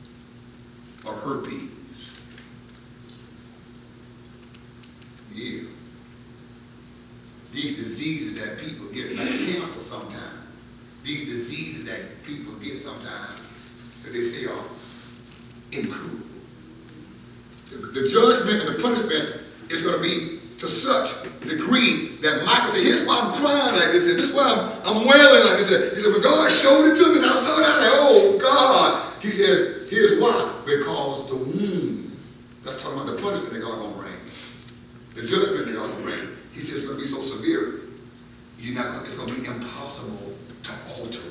or herpes. Yeah. These diseases that people get, like cancer sometimes. These diseases that people get sometimes, that they say are incurable. The judgment and the punishment is going to be to such degree that Michael said, here's why I'm crying like this. This is why I'm wailing like this. He said, but God showed it to me and I saw that. Like, oh, God. He says, here's why. Because the wound, that's talking about the punishment that God going to bring. The judgment that God going to bring. He says it's going to be so severe, it's going to be impossible to alter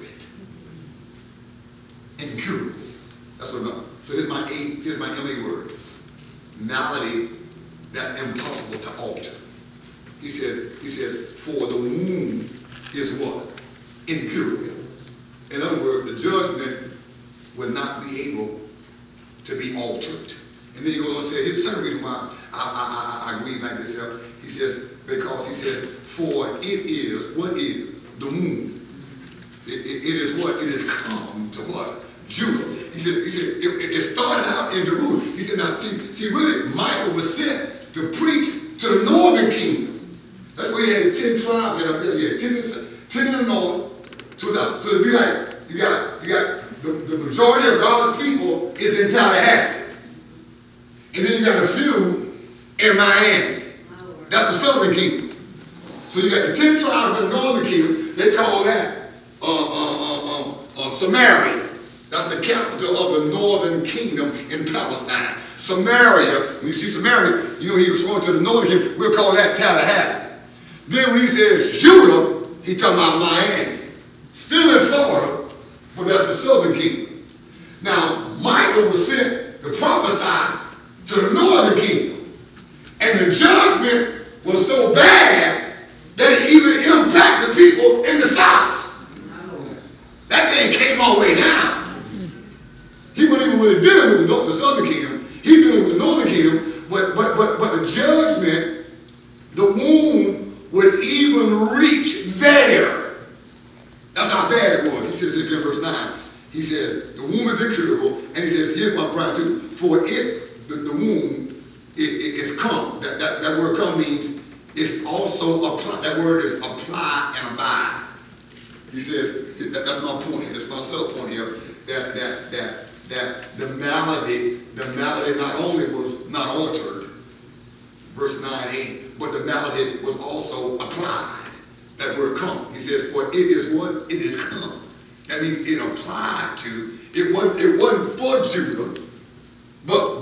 it. Incurable. That's what I'm about. So here's my MA word. Malady that's impossible to alter. He says, for the wound is what? Incurable. In other words, the judgment will not be able to be altered. And then he goes on and says, here's the second reason why I agree like this here. He says, because he says, for it is, what is? The wound. It is what? It is come to what? Judah. He said it started out in Jerusalem. He said, now, see, really, Michael was sent to preach to the northern kingdom. That's where he had 10 tribes up there. Yeah, 10 in the north, 2 south. So it'd be like, you got the majority of God's people is in Tallahassee. And then you got a few in Miami. That's the southern kingdom. So you got the 10 tribes of the northern kingdom. They call that Samaria. That's the capital of the northern kingdom in Palestine. Samaria, when you see Samaria, you know he was going to the northern kingdom. We'll call that Tallahassee. Then when he says Judah, he's talking about Miami. Still in Florida, but that's the southern kingdom. Now, Michael was sent to prophesy to the northern kingdom. And the judgment was so bad that it even impacted people in the south. That thing came all the way down. He wasn't even really dealing with the southern kingdom. He dealing with the northern kingdom. But the judgment, the wound would even reach there. That's how bad it was. He says again in verse 9. He says, the wound is incurable. And he says, here's my cry too. For it, the wound, is come. That word come means it's also apply. That word is apply and abide. He says, that's my point here. That's my sub point here. That the malady not only was not altered, verse 9-8, but the malady was also applied. That word come. He says, for it is what? It is come. That means it applied to, it wasn't for Judah, but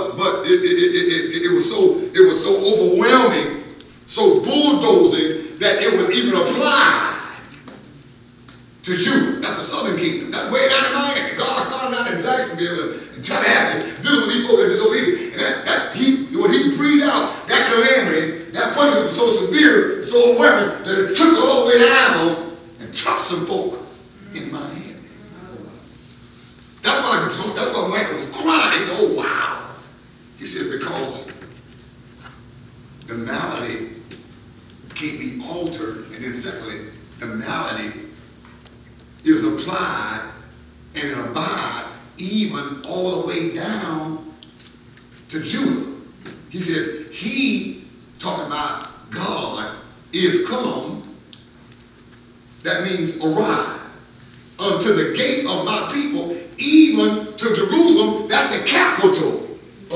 it was so overwhelming, so bulldozing that it was even applied to Judah. That's the southern kingdom. That's way down in Miami. God started out in Jacksonville and Tallahassee dealing with these folks that disobedient. And when he breathed out that calamity, that punishment was so severe, so overwhelming, that it took it all the way down and touched some folk in Miami. That's why Michael was crying. Oh, wow. He says, because the malady can't be altered, and then secondly, the malady is applied and it abide even all the way down to Judah. He says, he, talking about God, is come, that means arrive, unto the gate of my people, even to Jerusalem. That's the capital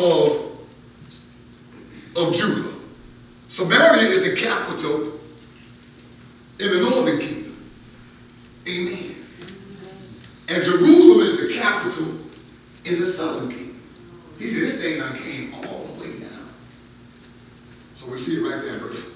of Judah. Samaria is the capital in the northern kingdom. Amen. And Jerusalem is the capital in the southern kingdom. He said this thing done came all the way down. So we see it right there in verse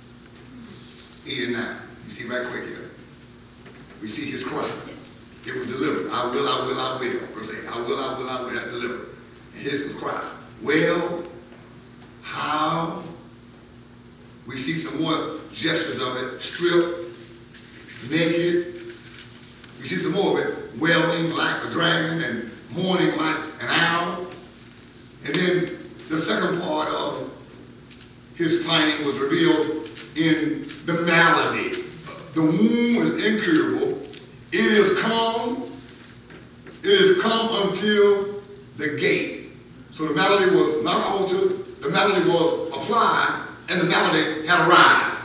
8 and 9. You see right quick here. We see his cry. It was delivered. I will, I will, I will. Verse 8. I will, I will, I will. That's delivered. And here's the cry. Well, how? We see some more gestures of it. Stripped, naked. We see some more of it. Wailing like a dragon and mourning like an owl. And then the second part of his pining was revealed in the malady. The wound is incurable. It is come until the gate. So the malady was not altered, the malady was applied, and the malady had arrived.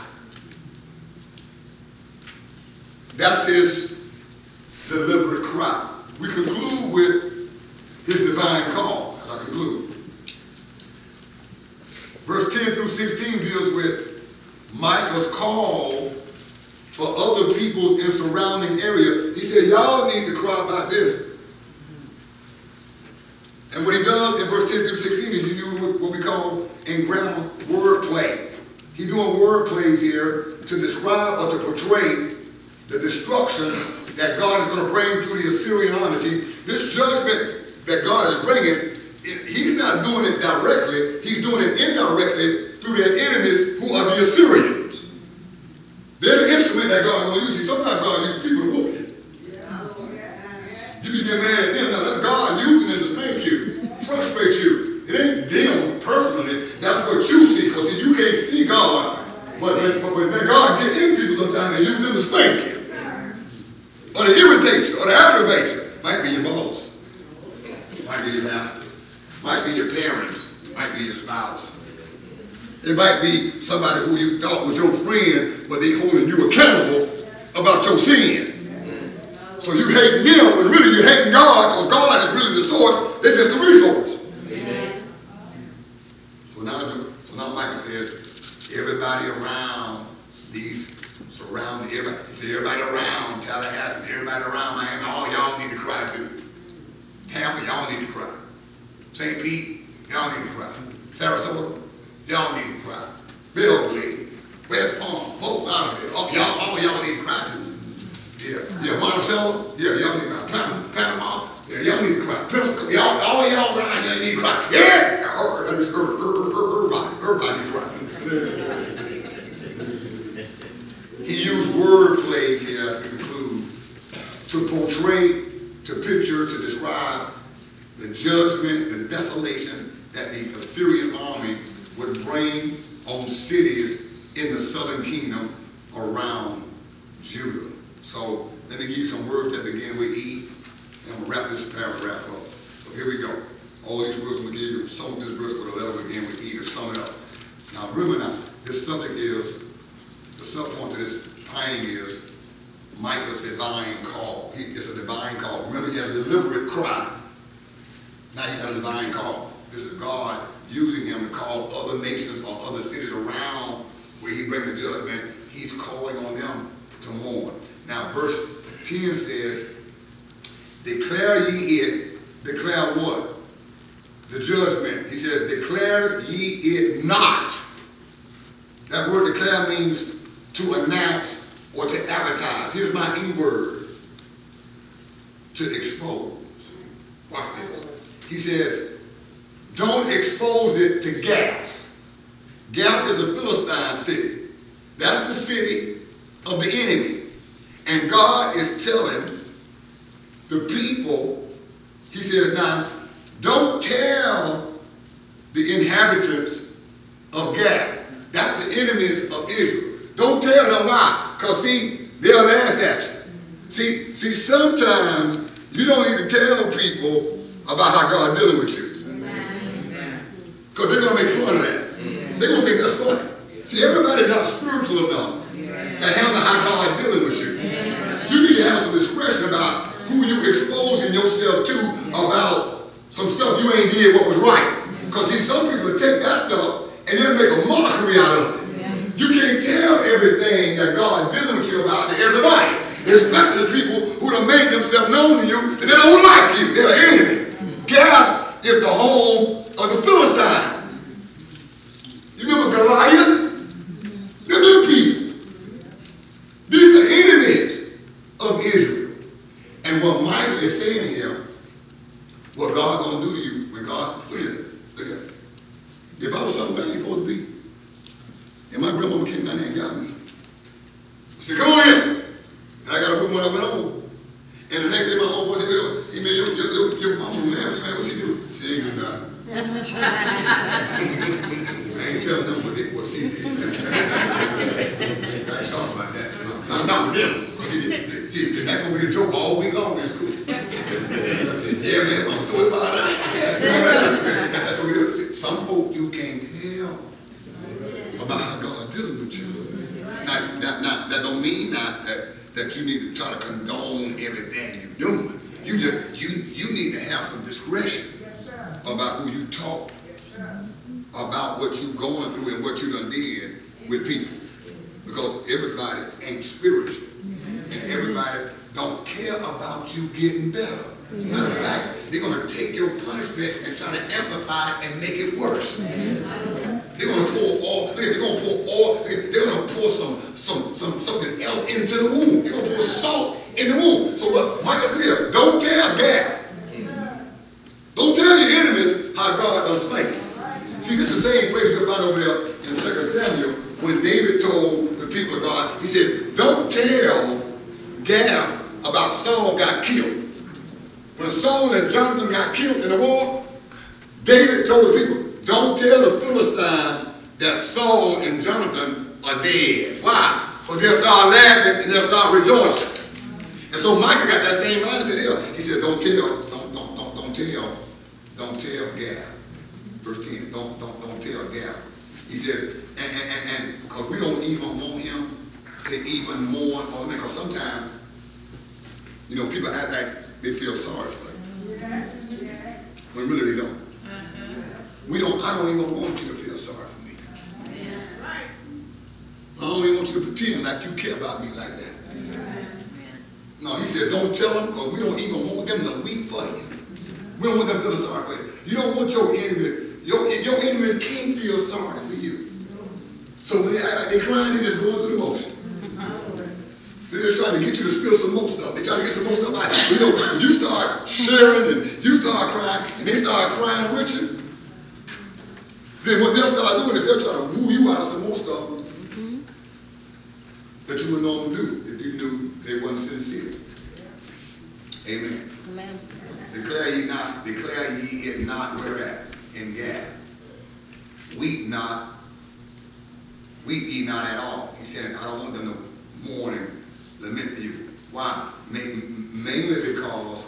That's his deliberate cry. We conclude with his divine call, as I conclude. Verse 10 through 16 deals with Micah's call for other people in surrounding area. He said, y'all need to cry about this. And what he does in verse 10 through 16 is you do what we call in grammar wordplay. He's doing word plays here to describe or to portray the destruction that God is going to bring through the Assyrian army. See, this judgment that God is bringing, he's not doing it directly. He's doing it indirectly through their enemies who are the Assyrians. They're the instrument that God is going to use. See, sometimes God uses people to whoop you. You can get mad at them. Now, that's God using them to spank you, frustrate you. It ain't them personally. That's what you see, because you can't see God. But when God gets in people sometimes, they use them to spank you. Or to irritate you, or to aggravate you. Might be your boss. Might be your pastor. Might be your parents. Might be your spouse. It might be somebody who you thought was your friend, but they holding you accountable about your sin. So you hate them when really you're hating God, because God is really the source. They're just the resource. Amen. So now Micah says, everybody around these surrounding everybody. He said, everybody around Tallahassee, everybody around Miami, all y'all need to cry too. Tampa, y'all need to cry. St. Pete, y'all need to cry. Sarasota, y'all need to cry. Belleville, West Palm, Fort Lauderdale, all y'all need to cry too. Yeah, Monticello, yeah, y'all need to cry. Panama, yeah, y'all need to cry. All y'all around here need to cry. Yeah, everybody need to cry. He used word plays here to conclude, to portray, to picture, to describe the judgment, the desolation that the Assyrian army would bring on cities in the southern kingdom around Judah. So let me give you some words that begin with E, and I'm going to wrap this paragraph up. So here we go. All these words I'm going to give you, sum this verse with a letter begin with E to sum it up. Now remember now, this subject is, the subpoint to this pining is Micah's divine call. It's a divine call. Remember, he had a deliberate cry. Now he got a divine call. This is God using him to call other nations or other cities around where he brings the judgment. He's calling on them to mourn. Now verse 10 says, declare ye it. Declare what? The judgment. He says, declare ye it not. That word declare means to announce or to advertise. Here's my E word. To expose. Watch this. He says, don't expose it to Gath. Gath is a Philistine city. That's the city of the enemy. And God is telling the people, he says, now, don't tell the inhabitants of Gath. That's the enemies of Israel. Don't tell them why. Because, see, they'll laugh at you. See, sometimes you don't need to tell people about how God's dealing with you. Because they're going to make fun of that. They're going to think that's funny. See, everybody's not spiritual enough to handle how God's dealing with you. You need to have some discretion about who you exposing yourself to about some stuff you ain't did what was right. Because, see, some people take that stuff and then make a mockery out of it. You can't tell everything that God is dealing with you about to everybody. Especially the people who have made themselves known to you and they don't like you. They're an enemy. Gath is the home of the Philistines. You remember Goliath? They're good people. These are enemies of Israel. And what Micah is saying here, what God's going to do to you when God, look at it. If I was somebody you're supposed to be, and my grandmama came down there and got me, she said, come on in. And I got to put one up and home. And the next day my home, what's he do? He made your mama mad. What's she do? She ain't doing nothing. I ain't telling them what she did. I ain't talking about that. I'm not with them. Because see, that's going to be the joke all week long in school. Yeah, man, I'm going to throw it by that. the church. That don't mean that you need to try to condone everything you're doing. You need to have some discretion about who you talk, about what you're going through and what you done did with people. Because everybody ain't spiritual. And everybody don't care about you getting better. Matter of fact, they're going to take your punishment and try to amplify it and make it worse. They're going to pour oil. They're going to pour something else into the wound. They're going to pour salt in the wound. So what Micah said here, don't tell Gath. Don't tell your enemies how God done spanked. See, this is the same place you'll find over there in 2 Samuel when David told the people of God, he said, don't tell Gath about Saul got killed. When Saul and Jonathan got killed in the war, David told the people, don't tell the Philistines that Saul and Jonathan are dead. Why? Because they'll start laughing and they'll start rejoicing. And so Micah got that same mindset here. He said, don't tell Gath. Verse 10, don't tell Gath. He said, and because we don't even want him to even mourn on him. Because sometimes, people act like they feel sorry for you. When really they don't. I don't even want you to feel sorry for me. I don't even want you to pretend like you care about me like that. No, he said, don't tell them, because we don't even want them to weep for you. We don't want them to feel sorry for you. You don't want your enemy. Your enemies can't feel sorry for you. So when they act like they're crying, they're just going through the motion. They're just trying to get you to spill some more stuff. They're trying to get some more stuff out. If you start sharing and you start crying and they start crying with you, then what they'll start doing is they'll try to woo you out of some more stuff that you would normally do if you knew they wasn't sincere. Amen. Amen. Declare ye it not where at? In Gath. Weep ye not at all. He said, I don't want them to mourn and lament to you. Why? Mainly because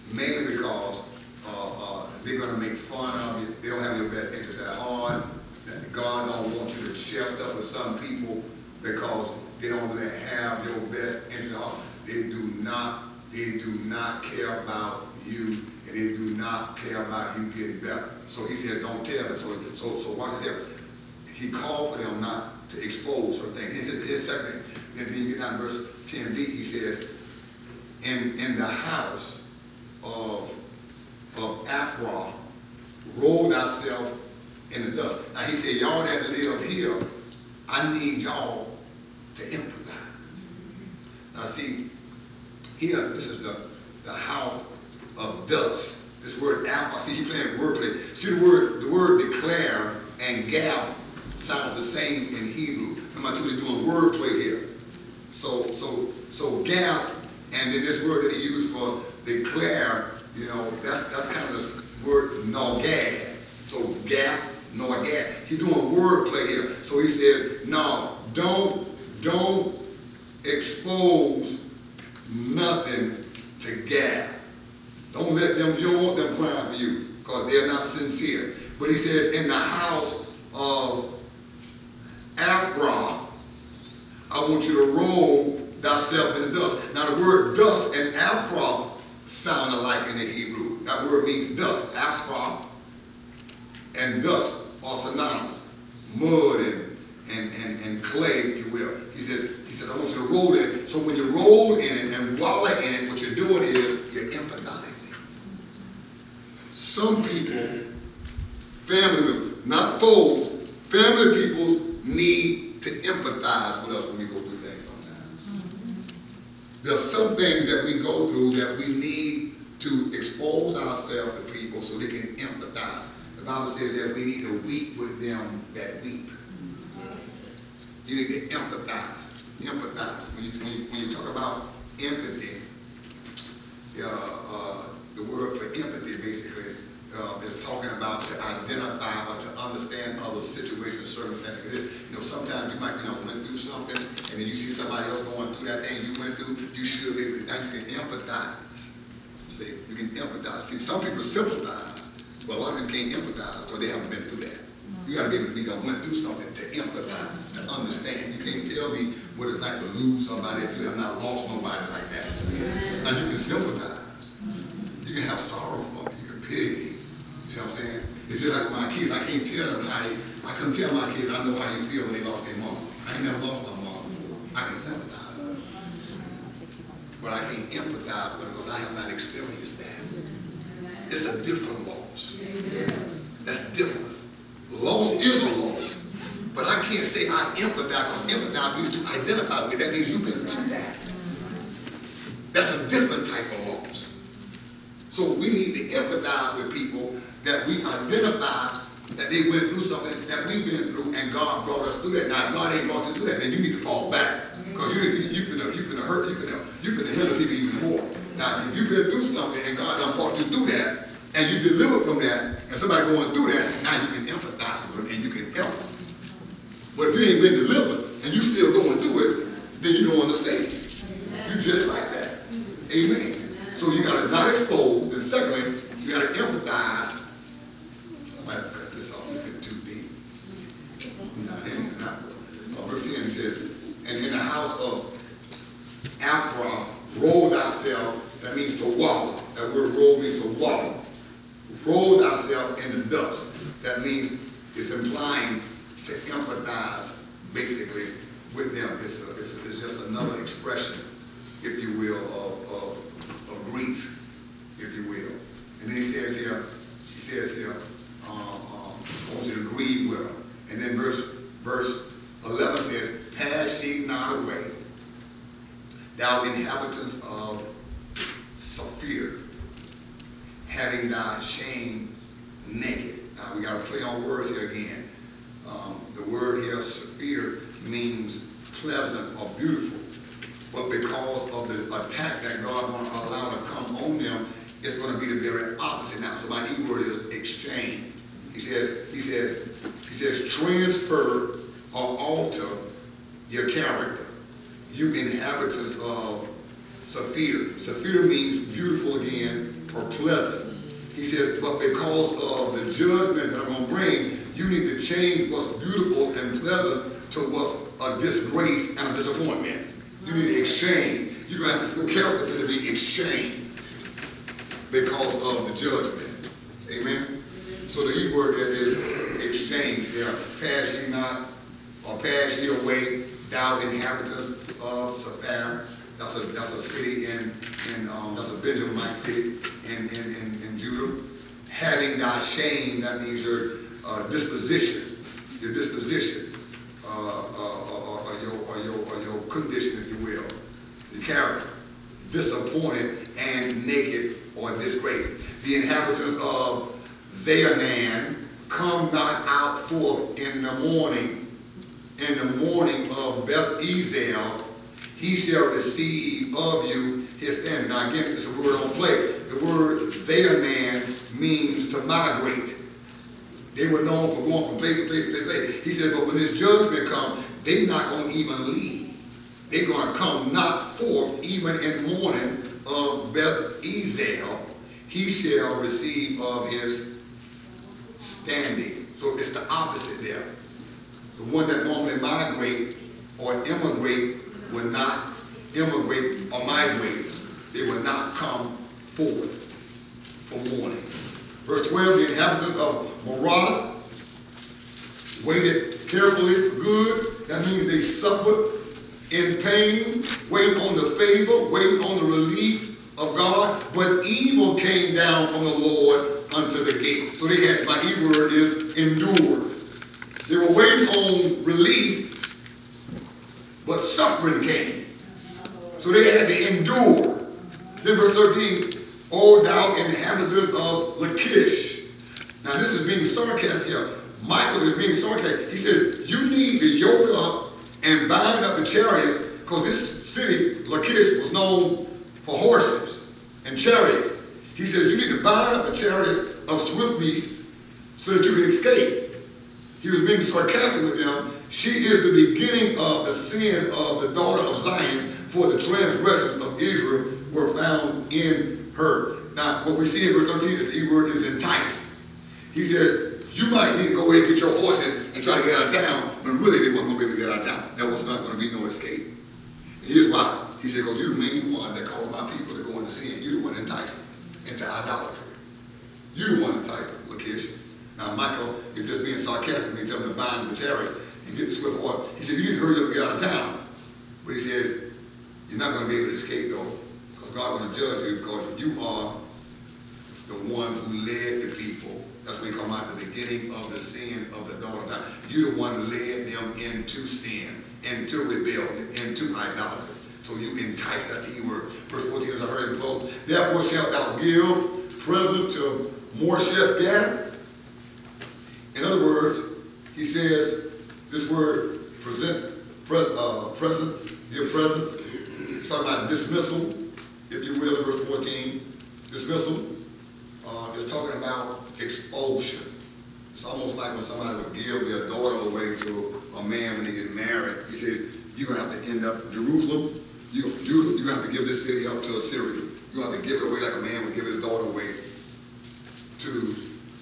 they're going to make fun of you. They don't have your best interest at heart. God don't want you to share stuff with some people because they don't really have your best interest at heart. They do not care about you, and they do not care about you getting better. So he said, don't tell them. So watch this here. He called for them not to expose certain things. His second thing. Then you get down to verse 10b, he says, in the house of Aphrah, roll thyself in the dust. Now he said, y'all that live here, I need y'all to empathize. Now see, here, this is the house of dust. This word Aphrah, see, he's playing wordplay. See the word declare and Gath sounds the same in Hebrew. Remember I told you doing wordplay here. So Gath, and then this word that he used for declare, that's kind of this word Nogad. So Gath, Nogad. He's doing wordplay here. So he said, no, don't expose nothing to Gath. You don't want them crying for you, because they're not sincere. But he says, in the house of Aphrah, I want you to roll thyself in the dust. Now the word dust and Aphrah sound alike in the Hebrew. That word means dust. Aphrah and dust are synonymous. Mud and clay, if you will. He says, I want you to roll in it. So when you roll in it and wallow in it, what you're doing is you're empathizing. Some people, family members, not foes, family peoples need to empathize with us when we go through things sometimes. There's some things that we go through that we need to expose ourselves to people so they can empathize. The Bible says that we need to weep with them that weep. You need to empathize. Empathize. When you talk about empathy, the word for empathy basically is talking about to identify or to understand other situations, circumstances. Sometimes you might went through something, and then you see somebody else going through that thing you went through. You should be able to. Now you can empathize. See, you can empathize. See, some people sympathize, but a lot of them can't empathize because they haven't been through that. You got to be able to be done, went through something to empathize, to understand. You can't tell me what it's like to lose somebody if you have not lost nobody like that. Now you can sympathize. You can have sorrow for me. You can pity me. You see what I'm saying? It's just like my kids. I can't tell them I couldn't tell my kids I know how you feel when they lost their mom. I ain't never lost my mom before. I can sympathize with them. But I can't empathize with them because I have not experienced that. It's a different loss. That's different. Loss is a loss. But I can't say I empathize, because empathize means to identify with. That means you've been through that. That's a different type of loss. So we need to empathize with people that we identify that they went through something that we've been through, and God brought us through that. Now, if God ain't brought you through that, then you need to fall back. Because you finna hurt, you finna hinder people even more. Now, if you've been through something and God done brought you through that, and you delivered from that, and somebody going through that, now you can empathize with them and you can help them. But if you ain't been delivered and you still going through it, then you don't understand. You just like that. Amen. So you got to not expose, and secondly, you got to empathize. I might have cut this off, it's getting too deep. No, it ain't not. Verse 10 says, and in the house of Ephraim, roll thyself, that means to wallow. That word roll means to wallow. Roll thyself in the dust. That means it's implying to empathize, basically, with them. It's just another expression, if you will, of grief, if you will. And then he says here, I want you to grieve with them. And then verse 11 says, pass ye not away, thou inhabitants of Saphir, having thy shame naked. Now we got to play on words here again. The word here, Saphir, means pleasant or beautiful. But because of the attack that God wants to allow to come on them, it's going to be the very opposite now. So my E word is exchange. He says, transfer or alter your character, you inhabitants of Saphir. Saphir means beautiful again, or pleasant. He says, but because of the judgment that I'm going to bring, you need to change what's beautiful and pleasant to what's a disgrace and a disappointment. You need to exchange. You're going to have your character going to be exchanged because of the judgment. Amen? So the E word there is exchange there. Pass ye not, or pass ye away, thou inhabitants of Saphir. That's a city that's a Benjaminite city in Judah. Having thy shame, that means your disposition, or your condition, if you will, your character, disappointed and naked or disgraced. The inhabitants of Zaanan, come not out forth in the morning of Beth Ezel, he shall receive of you his standing. Now again, it's a word on play. The word Zaanan means to migrate. They were known for going from place to place to place. He said, but when this judgment comes, they're not going to even leave. They're going to come not forth even in morning of Beth Ezel. He shall receive of his standing. So it's the opposite there. The one that normally migrate or immigrate will not immigrate or migrate. They will not come forward for mourning. Verse 12, the inhabitants of Marath waited carefully for good. That means they suffered in pain, waiting on the favor, waiting on the relief of God. But evil came down from the Lord unto the gate. So they had, my E word is endure. They were waiting on relief, but suffering came. So they had to endure. Then verse 13, O thou inhabitants of Lachish. Now this is being sarcastic here. Michael is being sarcastic. He says, you need to yoke up and bind up the chariots, because this city, Lachish, was known for horses and chariots. He says, you need to bind up the chariots of swift beasts so that you can escape. He was being sarcastic with them. She is the beginning of the sin of the daughter of Zion, for the transgressions of Israel were found in her. Now, what we see in verse 13 is the E word is entice. He says, You might need to go ahead and get your horses and try to get out of town, but really they weren't going to be able to get out of town. There was not going to be no escape. And here's why. He said, because you're the main one that caused my people to go into sin. You're the one that enticed them into idolatry. You're the one that enticed them, Lachish. Now Michael is just being sarcastic when he tells him to bind the chariot and get the swift horse. He said, you need to hurry up and get out of town. But he said, you're not going to be able to escape though, because God's going to judge you because you are the one who led the people. That's what we call out the beginning of the sin of the daughter of time. You're the one who led them into sin, into rebellion, into idolatry. So you entice that key word. Verse 14 is a hurry and close. Therefore shalt thou give presents to Moresheth-Gath. In other words, he says this word presents, give presents. It's talking about dismissal, if you will, in verse 14. Dismissal is talking about expulsion. It's almost like when somebody would give their daughter away to a man when they get married. He said, you're going to have to end up in Jerusalem. You're going to have to give this city up to Assyria. You're going to have to give it away like a man would give his daughter away to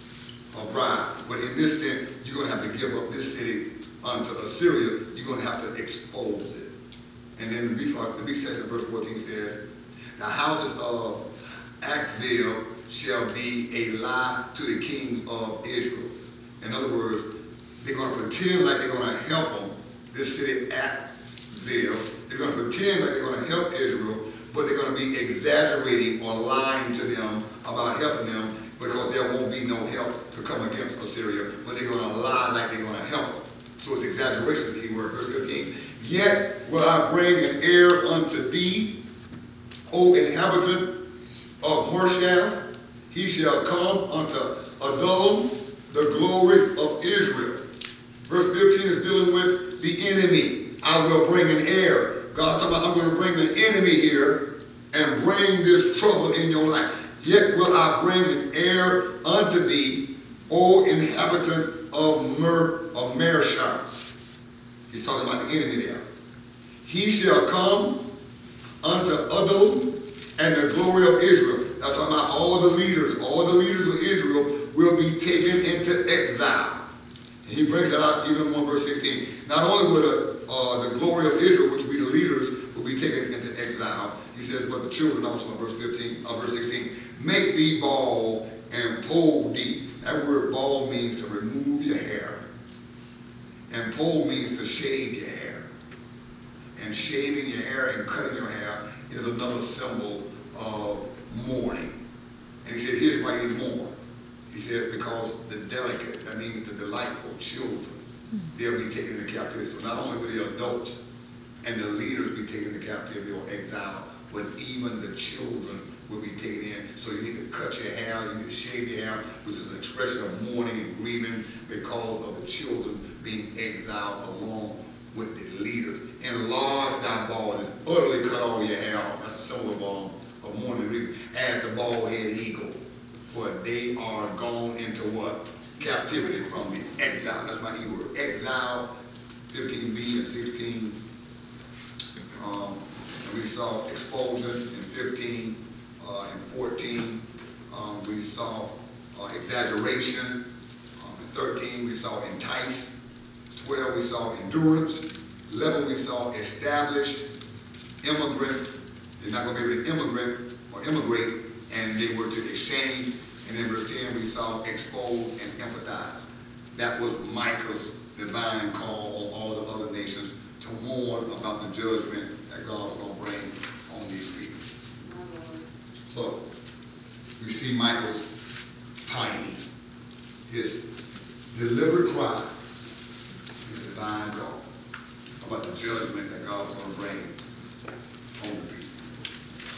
a bride. But in this sense, you're going to have to give up this city unto Assyria. You're going to have to expose it. And then the B section of verse 14 says, the houses of Achzib shall be a lie to the king of Israel. In other words, they're going to pretend like they're going to help them, this city Achzib. They're going to pretend like they're going to help Israel, but they're going to be exaggerating or lying to them about helping them because there won't be no help to come against Assyria, but they're going to lie like they're going to help them. So it's exaggeration, the key word, verse 15. Yet will I bring an heir unto thee, O inhabitant of Moresheth. He shall come unto Adullam, the glory of Israel. Verse 15 is dealing with the enemy. I will bring an heir. God's talking about, I'm going to bring an enemy here and bring this trouble in your life. Yet will I bring an heir unto thee, O inhabitant of Mareshah. He's talking about the enemy there. He shall come unto Adullam and the glory of Israel. That's talking about all the leaders of Israel will be taken into exile. And he brings that out even in 1 verse 16. Not only will the glory of Israel, which will be the leaders, will be taken into exile, he says, but the children also in verse 16, make thee bald and poll thee. That word bald means to remove your hair. And poll means to shave your hair. And shaving your hair and cutting your hair is another symbol of mourning. And he said, here's why you mourn. He said, because the delicate, that means the delightful children, they'll be taken into captivity. So not only will the adults and the leaders be taken into captivity or exile, but even the children will be taken in. So you need to cut your hair, you need to shave your hair, which is an expression of mourning and grieving because of the children being exiled along with the leaders. Enlarge thy baldness, utterly cut all your hair off. That's a symbol of mourning and grieving. As the bald-headed eagle, for they are gone into what? Captivity from the exile. That's my E word. Exile, 15b and 16. And we saw expulsion in 15 and 14. We saw exaggeration. In 13 we saw entice. 12 we saw endurance. 11 we saw established. Immigrant. They're not going to be able to immigrate, and they were to exchange. And in verse 10 we saw expose and empathize. That was Micah's divine call on all the other nations to mourn about the judgment that God was going to bring on these people. So we see Micah's pining, his deliberate cry, his divine call about the judgment that God was going to bring on the people.